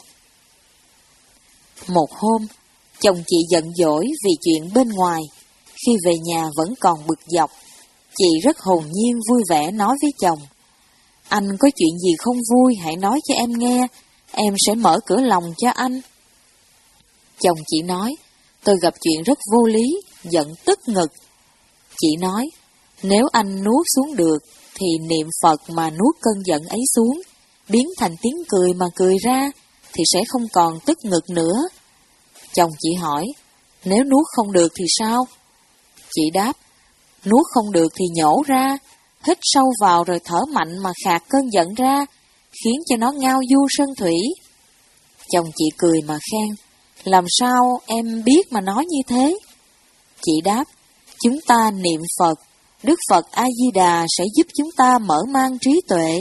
Một hôm, chồng chị giận dỗi vì chuyện bên ngoài, khi về nhà vẫn còn bực dọc. Chị rất hồn nhiên vui vẻ nói với chồng, anh có chuyện gì không vui hãy nói cho em nghe, em sẽ mở cửa lòng cho anh. Chồng chị nói, tôi gặp chuyện rất vô lý, giận tức ngực. Chị nói, nếu anh nuốt xuống được, thì niệm Phật mà nuốt cơn giận ấy xuống, biến thành tiếng cười mà cười ra, thì sẽ không còn tức ngực nữa. Chồng chị hỏi, nếu nuốt không được thì sao? Chị đáp, nuốt không được thì nhổ ra, hít sâu vào rồi thở mạnh mà khạc cơn giận ra, khiến cho nó ngao du sơn thủy. Chồng chị cười mà khen, làm sao em biết mà nói như thế? Chị đáp, chúng ta niệm Phật, Đức Phật A-di-đà sẽ giúp chúng ta mở mang trí tuệ.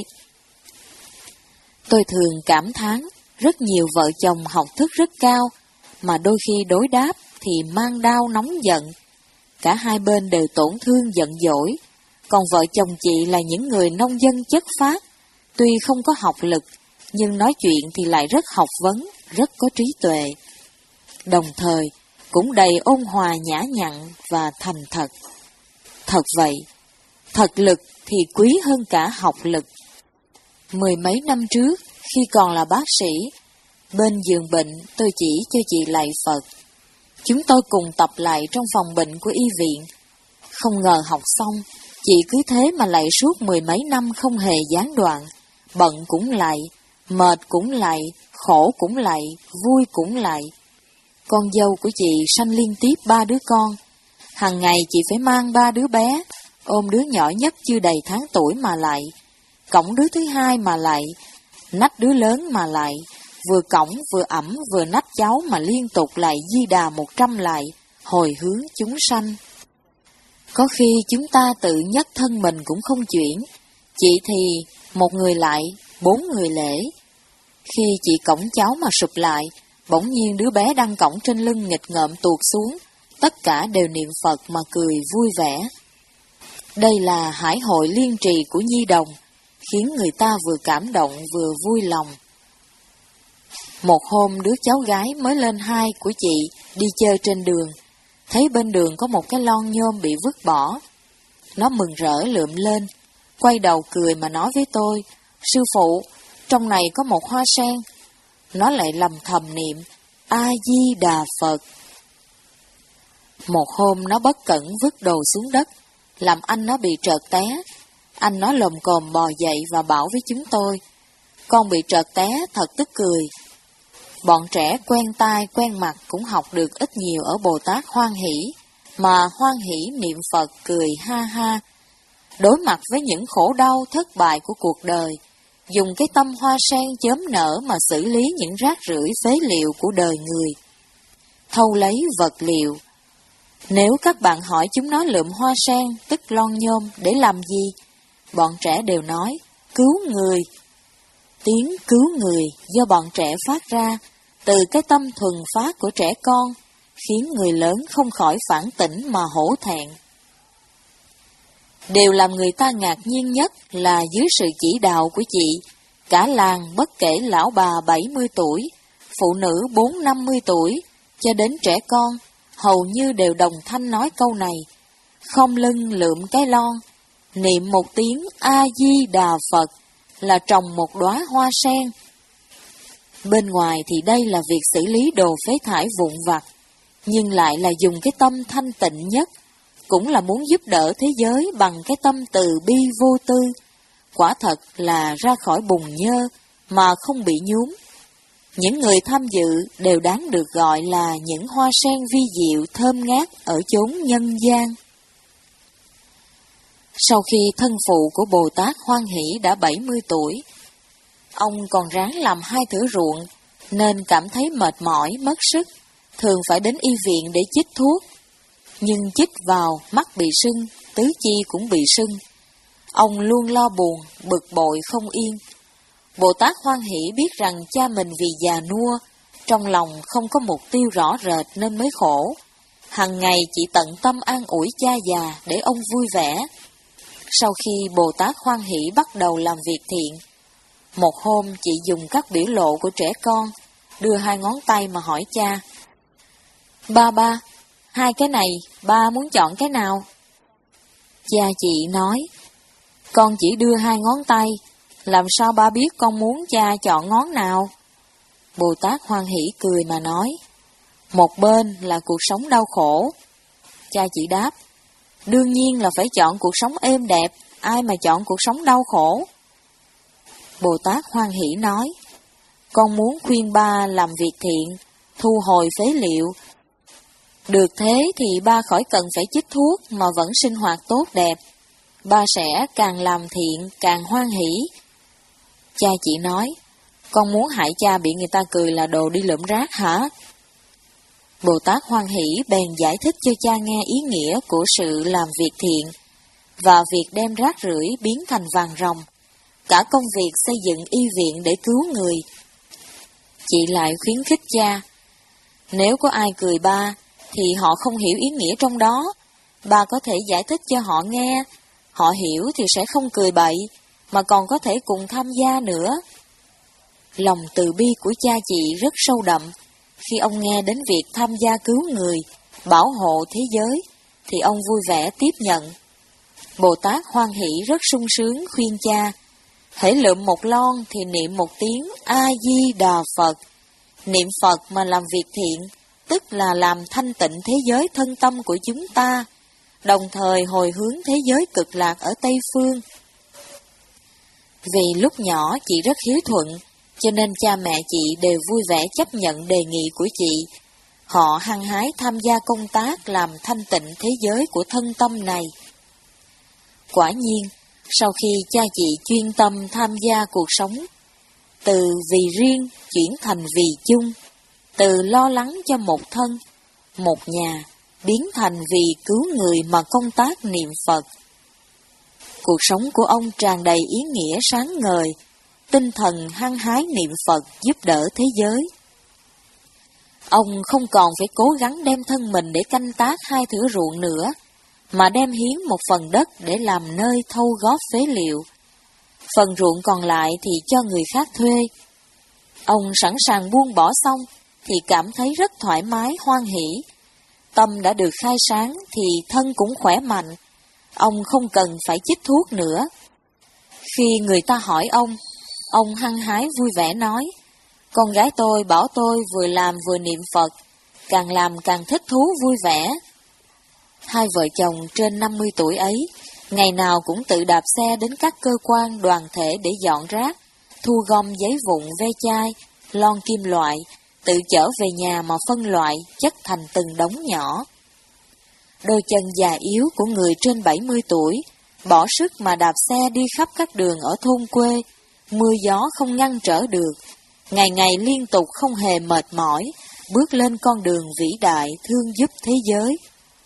Tôi thường cảm thán, rất nhiều vợ chồng học thức rất cao, mà đôi khi đối đáp thì mang đao nóng giận. Cả hai bên đều tổn thương giận dỗi, còn vợ chồng chị là những người nông dân chất phác, tuy không có học lực, nhưng nói chuyện thì lại rất học vấn, rất có trí tuệ. Đồng thời, cũng đầy ôn hòa nhã nhặn và thành thật. Thật vậy, Thật lực thì quý hơn cả học lực. Mười mấy năm trước, khi còn là bác sĩ, bên giường bệnh tôi chỉ cho chị lạy Phật. Chúng tôi cùng tập lạy trong phòng bệnh của y viện. Không ngờ học xong, chị cứ thế mà lạy suốt mười mấy năm không hề gián đoạn. Bận cũng lạy, mệt cũng lạy, khổ cũng lạy, vui cũng lạy. Con dâu của chị sanh liên tiếp ba đứa con. Hằng ngày chị phải mang ba đứa bé, ôm đứa nhỏ nhất chưa đầy tháng tuổi mà lạy, cõng đứa thứ hai mà lạy, nách đứa lớn mà lạy, vừa cõng vừa ẵm vừa nách cháu mà liên tục lạy Di Đà một trăm lạy, hồi hướng chúng sanh. Có khi chúng ta tự nhắc thân mình cũng không chuyển. Chị thì một người lạy, bốn người lễ. Khi chị cõng cháu mà sụp lại, bỗng nhiên đứa bé đang cõng trên lưng nghịch ngợm tuột xuống, tất cả đều niệm Phật mà cười vui vẻ. Đây là hải hội liên trì của Nhi Đồng, khiến người ta vừa cảm động vừa vui lòng. Một hôm đứa cháu gái mới lên hai của chị đi chơi trên đường, thấy bên đường có một cái lon nhôm bị vứt bỏ. Nó mừng rỡ lượm lên, quay đầu cười mà nói với tôi, sư phụ, trong này có một hoa sen. Nó lại lầm thầm niệm, A-di-đà Phật. Một hôm nó bất cẩn vứt đồ xuống đất, làm anh nó bị trợt té. Anh nó lồm cồm bò dậy và bảo với chúng tôi, con bị trợt té thật tức cười. Bọn trẻ quen tai quen mặt cũng học được ít nhiều ở Bồ Tát hoan hỷ, mà hoan hỷ niệm Phật cười ha ha. Đối mặt với những khổ đau thất bại của cuộc đời, dùng cái tâm hoa sen chớm nở mà xử lý những rác rưởi phế liệu của đời người. Thâu lấy vật liệu. Nếu các bạn hỏi chúng nó lượm hoa sen, tức lon nhôm, để làm gì? Bọn trẻ đều nói, cứu người. Tiếng cứu người do bọn trẻ phát ra, từ cái tâm thuần phát của trẻ con, khiến người lớn không khỏi phản tỉnh mà hổ thẹn. Điều làm người ta ngạc nhiên nhất là dưới sự chỉ đạo của chị, cả làng bất kể lão bà bảy mươi tuổi, phụ nữ bốn năm mươi tuổi, cho đến trẻ con, hầu như đều đồng thanh nói câu này, không lưng lượm cái lon, niệm một tiếng A-di-đà Phật là trồng một đóa hoa sen. Bên ngoài thì đây là việc xử lý đồ phế thải vụn vặt, nhưng lại là dùng cái tâm thanh tịnh nhất, cũng là muốn giúp đỡ thế giới bằng cái tâm từ bi vô tư. Quả thật là ra khỏi bùn nhơ mà không bị nhúm. Những người tham dự đều đáng được gọi là những hoa sen vi diệu thơm ngát ở chốn nhân gian. Sau khi thân phụ của Bồ Tát Hoan Hỷ đã bảy mươi tuổi, ông còn ráng làm hai thửa ruộng, nên cảm thấy mệt mỏi, mất sức, thường phải đến y viện để chích thuốc. Nhưng chích vào, mắt bị sưng, tứ chi cũng bị sưng. Ông luôn lo buồn, bực bội không yên. Bồ Tát Hoan Hỷ biết rằng cha mình vì già nua, trong lòng không có mục tiêu rõ rệt nên mới khổ. Hằng ngày chỉ tận tâm an ủi cha già để ông vui vẻ. Sau khi Bồ Tát Hoan Hỷ bắt đầu làm việc thiện, một hôm chị dùng các biểu lộ của trẻ con, đưa hai ngón tay mà hỏi cha, Ba ba, hai cái này, ba muốn chọn cái nào? Cha chị nói, con chỉ đưa hai ngón tay, làm sao ba biết con muốn cha chọn ngón nào? Bồ Tát Hoan Hỷ cười mà nói, một bên là cuộc sống đau khổ. Cha chị đáp, đương nhiên là phải chọn cuộc sống êm đẹp, ai mà chọn cuộc sống đau khổ. Bồ Tát Hoan Hỷ nói, con muốn khuyên ba làm việc thiện, thu hồi phế liệu. Được thế thì ba khỏi cần phải chích thuốc mà vẫn sinh hoạt tốt đẹp. Ba sẽ càng làm thiện càng hoan hỷ. Cha chị nói, con muốn hại cha bị người ta cười là đồ đi lượm rác hả? Bồ Tát Hoan Hỷ bèn giải thích cho cha nghe ý nghĩa của sự làm việc thiện, và việc đem rác rưởi biến thành vàng ròng, cả công việc xây dựng y viện để cứu người. Chị lại khuyến khích cha, nếu có ai cười ba, thì họ không hiểu ý nghĩa trong đó, ba có thể giải thích cho họ nghe, họ hiểu thì sẽ không cười bậy, mà còn có thể cùng tham gia nữa. Lòng từ bi của cha chị rất sâu đậm, khi ông nghe đến việc tham gia cứu người, bảo hộ thế giới, thì ông vui vẻ tiếp nhận. Bồ Tát hoan hỷ rất sung sướng khuyên cha, hễ lượm một lon thì niệm một tiếng A-di-đà Phật. Niệm Phật mà làm việc thiện, tức là làm thanh tịnh thế giới thân tâm của chúng ta, đồng thời hồi hướng thế giới cực lạc ở Tây Phương. Vì lúc nhỏ chị rất hiếu thuận, cho nên cha mẹ chị đều vui vẻ chấp nhận đề nghị của chị. Họ hăng hái tham gia công tác làm thanh tịnh thế giới của thân tâm này. Quả nhiên, sau khi cha chị chuyên tâm tham gia cuộc sống, từ vì riêng chuyển thành vì chung, từ lo lắng cho một thân, một nhà, biến thành vì cứu người mà công tác niệm Phật. Cuộc sống của ông tràn đầy ý nghĩa sáng ngời, tinh thần hăng hái niệm Phật giúp đỡ thế giới. Ông không còn phải cố gắng đem thân mình để canh tác hai thửa ruộng nữa, mà đem hiến một phần đất để làm nơi thâu góp phế liệu. Phần ruộng còn lại thì cho người khác thuê. Ông sẵn sàng buông bỏ xong thì cảm thấy rất thoải mái hoan hỷ. Tâm đã được khai sáng thì thân cũng khỏe mạnh. Ông không cần phải chích thuốc nữa. Khi người ta hỏi ông, ông hăng hái vui vẻ nói, con gái tôi bảo tôi vừa làm vừa niệm Phật, càng làm càng thích thú vui vẻ. Hai vợ chồng trên năm mươi tuổi ấy, ngày nào cũng tự đạp xe đến các cơ quan đoàn thể để dọn rác, thu gom giấy vụn ve chai, lon kim loại, tự chở về nhà mà phân loại, chất thành từng đống nhỏ. Đôi chân già yếu của người trên bảy mươi tuổi, bỏ sức mà đạp xe đi khắp các đường ở thôn quê, mưa gió không ngăn trở được, ngày ngày liên tục không hề mệt mỏi, bước lên con đường vĩ đại thương giúp thế giới.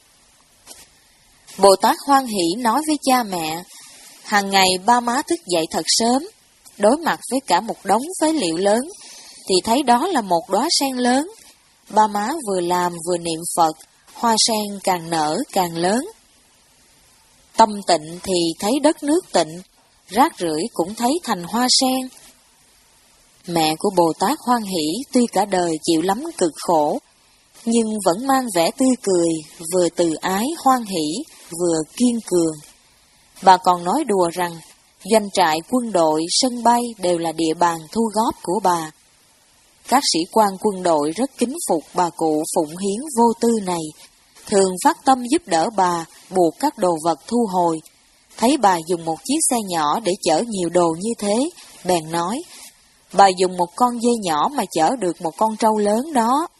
Bồ Tát hoan hỷ nói với cha mẹ, hàng ngày ba má thức dậy thật sớm, đối mặt với cả một đống phế liệu lớn, thì thấy đó là một đóa sen lớn. Ba má vừa làm vừa niệm Phật, hoa sen càng nở càng lớn. Tâm tịnh thì thấy đất nước tịnh, rác rưởi cũng thấy thành hoa sen. Mẹ của Bồ Tát hoan hỷ tuy cả đời chịu lắm cực khổ, nhưng vẫn mang vẻ tươi cười, vừa từ ái hoan hỷ, vừa kiên cường. Bà còn nói đùa rằng, doanh trại, quân đội, sân bay đều là địa bàn thu góp của bà. Các sĩ quan quân đội rất kính phục bà cụ phụng hiến vô tư này, thường phát tâm giúp đỡ bà buộc các đồ vật thu hồi. Thấy bà dùng một chiếc xe nhỏ để chở nhiều đồ như thế, bèn nói, bà dùng một con dê nhỏ mà chở được một con trâu lớn đó.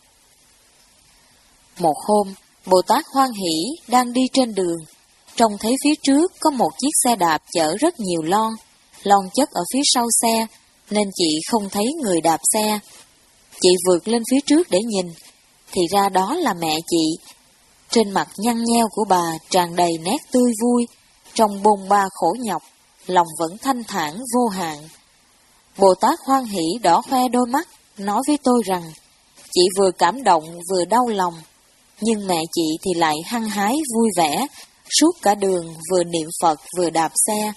Một hôm, Bồ Tát hoan hỷ đang đi trên đường, trông thấy phía trước có một chiếc xe đạp chở rất nhiều lon, lon chất ở phía sau xe, nên chị không thấy người đạp xe. Chị vượt lên phía trước để nhìn, thì ra đó là mẹ chị. Trên mặt nhăn nheo của bà tràn đầy nét tươi vui, trong bồn ba khổ nhọc, lòng vẫn thanh thản vô hạn. Bồ Tát hoan hỷ đỏ hoe đôi mắt, nói với tôi rằng, chị vừa cảm động vừa đau lòng, nhưng mẹ chị thì lại hăng hái vui vẻ, suốt cả đường vừa niệm Phật vừa đạp xe.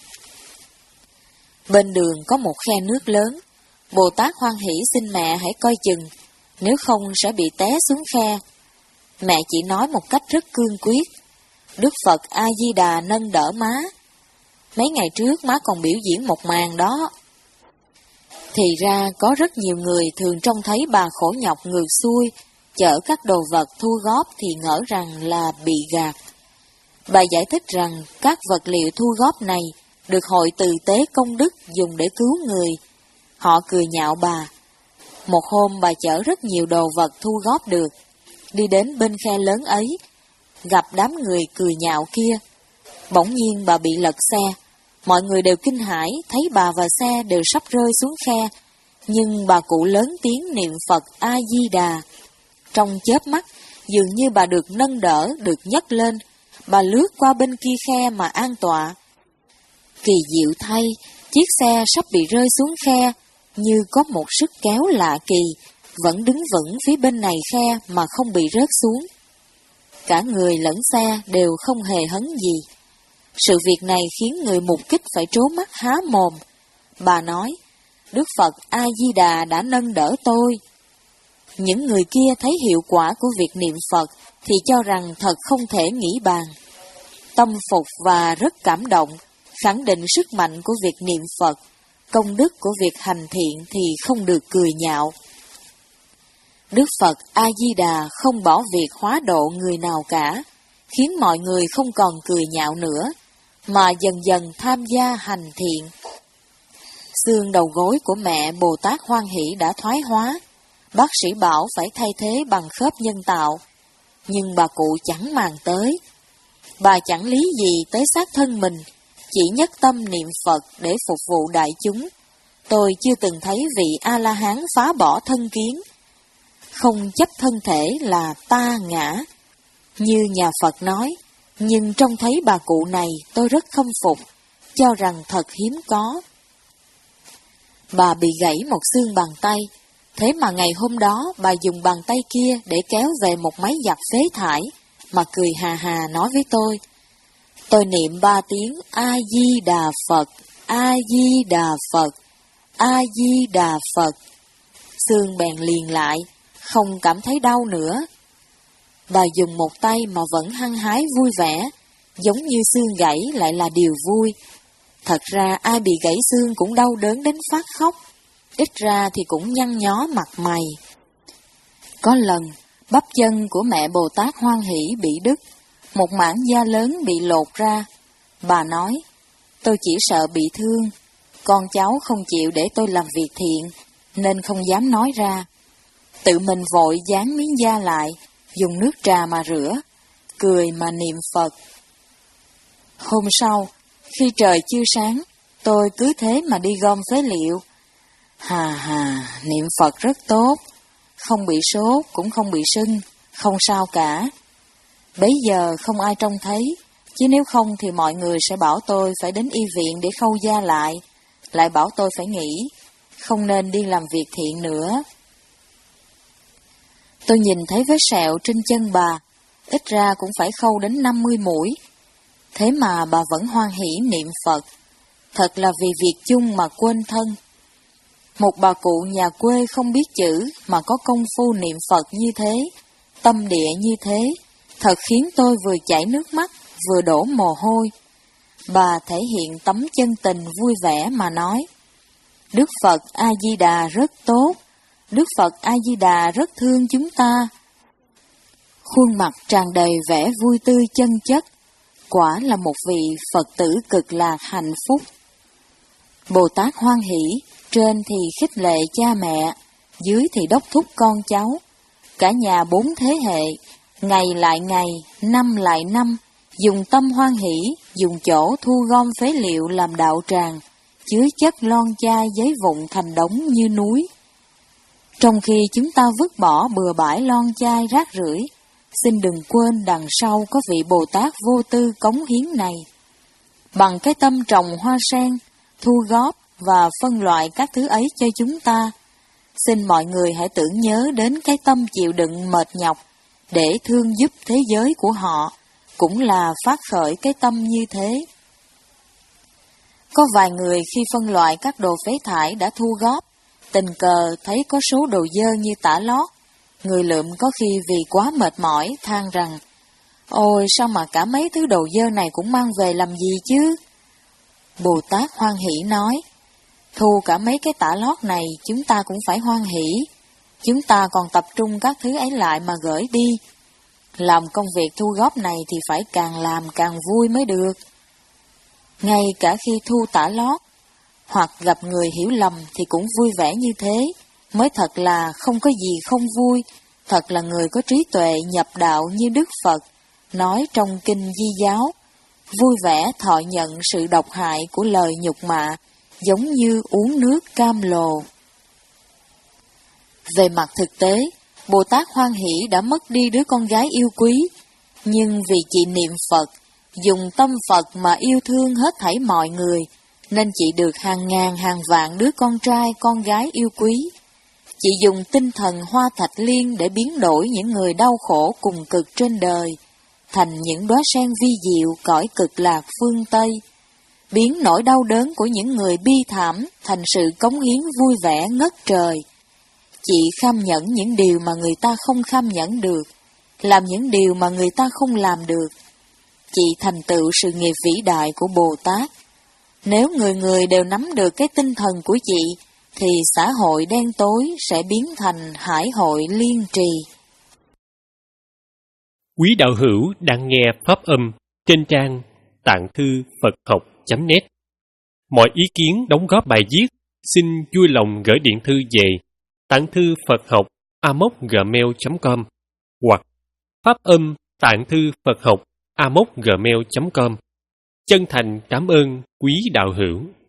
Bên đường có một khe nước lớn, Bồ Tát hoan hỷ xin mẹ hãy coi chừng, nếu không sẽ bị té xuống khe. Mẹ chỉ nói một cách rất cương quyết, Đức Phật A-di-đà nâng đỡ má. Mấy ngày trước má còn biểu diễn một màn đó. Thì ra có rất nhiều người thường trông thấy bà khổ nhọc ngược xuôi, chở các đồ vật thu góp thì ngỡ rằng là bị gạt. Bà giải thích rằng các vật liệu thu góp này được hội từ tế công đức dùng để cứu người. Họ cười nhạo bà. Một hôm bà chở rất nhiều đồ vật thu góp được, đi đến bên khe lớn ấy, gặp đám người cười nhạo kia. Bỗng nhiên bà bị lật xe, mọi người đều kinh hãi thấy bà và xe đều sắp rơi xuống khe, nhưng bà cụ lớn tiếng niệm Phật A-di-đà. Trong chớp mắt, dường như bà được nâng đỡ, được nhấc lên, bà lướt qua bên kia khe mà an tọa. Kỳ diệu thay, chiếc xe sắp bị rơi xuống khe, như có một sức kéo lạ kỳ, vẫn đứng vững phía bên này khe mà không bị rớt xuống. Cả người lẫn xe đều không hề hấn gì. Sự việc này khiến người mục kích phải trố mắt há mồm. Bà nói, Đức Phật A-di-đà đã nâng đỡ tôi. Những người kia thấy hiệu quả của việc niệm Phật thì cho rằng thật không thể nghĩ bàn. tâm phục và rất cảm động, khẳng định sức mạnh của việc niệm Phật, công đức của việc hành thiện thì không được cười nhạo. Đức Phật A-di-đà không bỏ việc hóa độ người nào cả, khiến mọi người không còn cười nhạo nữa, mà dần dần tham gia hành thiện. Xương đầu gối của mẹ Bồ Tát Hoan Hỷ đã thoái hóa, bác sĩ bảo phải thay thế bằng khớp nhân tạo, nhưng bà cụ chẳng màng tới. Bà chẳng lý gì tới xác thân mình, chỉ nhất tâm niệm Phật để phục vụ đại chúng. Tôi chưa từng thấy vị A-la-hán phá bỏ thân kiến, không chấp thân thể là ta ngã, như nhà Phật nói, nhưng trông thấy bà cụ này tôi rất khâm phục, cho rằng thật hiếm có. Bà bị gãy một xương bàn tay, thế mà ngày hôm đó bà dùng bàn tay kia để kéo về một máy giặt phế thải, mà cười hà hà nói với tôi. Tôi niệm ba tiếng A-di-đà Phật, A-di-đà Phật, A-di-đà Phật. Xương bèn liền lại, không cảm thấy đau nữa. Bà dùng một tay mà vẫn hăng hái vui vẻ, giống như xương gãy lại là điều vui. Thật ra ai bị gãy xương cũng đau đớn đến phát khóc, ít ra thì cũng nhăn nhó mặt mày. Có lần, bắp chân của mẹ Bồ Tát Hoan Hỷ bị đứt, một mảng da lớn bị lột ra. Bà nói, tôi chỉ sợ bị thương, con cháu không chịu để tôi làm việc thiện, nên không dám nói ra. Tự mình vội dán miếng da lại, dùng nước trà mà rửa, cười mà niệm Phật. Hôm sau, khi trời chưa sáng, tôi cứ thế mà đi gom phế liệu. Hà hà, niệm Phật rất tốt, không bị sốt cũng không bị sưng, không sao cả. Bấy giờ không ai trông thấy, chứ nếu không thì mọi người sẽ bảo tôi phải đến y viện để khâu da lại, lại bảo tôi phải nghỉ, không nên đi làm việc thiện nữa. Tôi nhìn thấy vết sẹo trên chân bà, ít ra cũng phải khâu đến năm mươi mũi. Thế mà bà vẫn hoan hỷ niệm Phật, thật là vì việc chung mà quên thân. Một bà cụ nhà quê không biết chữ mà có công phu niệm Phật như thế, tâm địa như thế, thật khiến tôi vừa chảy nước mắt, vừa đổ mồ hôi. Bà thể hiện tấm chân tình vui vẻ mà nói, Đức Phật A-di-đà rất tốt, Đức Phật A-di-đà rất thương chúng ta. Khuôn mặt tràn đầy vẻ vui tươi chân chất, quả là một vị Phật tử cực lạc hạnh phúc. Bồ Tát Hoan Hỷ, trên thì khích lệ cha mẹ, dưới thì đốc thúc con cháu, cả nhà bốn thế hệ, ngày lại ngày, năm lại năm, dùng tâm hoan hỷ, dùng chỗ thu gom phế liệu làm đạo tràng, chứa chất lon chai giấy vụn thành đống như núi. Trong khi chúng ta vứt bỏ bừa bãi lon chai rác rưởi, xin đừng quên đằng sau có vị Bồ Tát vô tư cống hiến này. Bằng cái tâm trồng hoa sen, thu góp và phân loại các thứ ấy cho chúng ta, xin mọi người hãy tưởng nhớ đến cái tâm chịu đựng mệt nhọc để thương giúp thế giới của họ, cũng là phát khởi cái tâm như thế. Có vài người khi phân loại các đồ phế thải đã thu góp, tình cờ thấy có số đồ dơ như tả lót, người lượm có khi vì quá mệt mỏi than rằng, ôi sao mà cả mấy thứ đồ dơ này cũng mang về làm gì chứ? Bồ Tát Hoan Hỷ nói, thu cả mấy cái tả lót này chúng ta cũng phải hoan hỷ, chúng ta còn tập trung các thứ ấy lại mà gửi đi. Làm công việc thu góp này thì phải càng làm càng vui mới được. Ngay cả khi thu tả lót, hoặc gặp người hiểu lầm thì cũng vui vẻ như thế, mới thật là không có gì không vui, thật là người có trí tuệ nhập đạo như Đức Phật, nói trong Kinh Di Giáo, vui vẻ thọ nhận sự độc hại của lời nhục mạ, giống như uống nước cam lồ. Về mặt thực tế, Bồ Tát Hoan Hỷ đã mất đi đứa con gái yêu quý, nhưng vì chị niệm Phật, dùng tâm Phật mà yêu thương hết thảy mọi người, nên chị được hàng ngàn hàng vạn đứa con trai con gái yêu quý. Chị dùng tinh thần hoa thạch liên để biến đổi những người đau khổ cùng cực trên đời thành những đóa sen vi diệu cõi cực lạc phương Tây, biến nỗi đau đớn của những người bi thảm thành sự cống hiến vui vẻ ngất trời. Chị kham nhẫn những điều mà người ta không kham nhẫn được, làm những điều mà người ta không làm được. chị thành tựu sự nghiệp vĩ đại của Bồ Tát. Nếu người người đều nắm được cái tinh thần của chị, thì xã hội đen tối sẽ biến thành hải hội liên trì. Quý đạo hữu đang nghe pháp âm trên trang tạng thư Phật học chấm net. Mọi ý kiến đóng góp bài viết xin vui lòng gửi điện thư về tạng thư Phật học a mốc gmail chấm com hoặc pháp âm tạng thư Phật học a mốc gmail chấm com. Chân thành cảm ơn quý đạo hữu.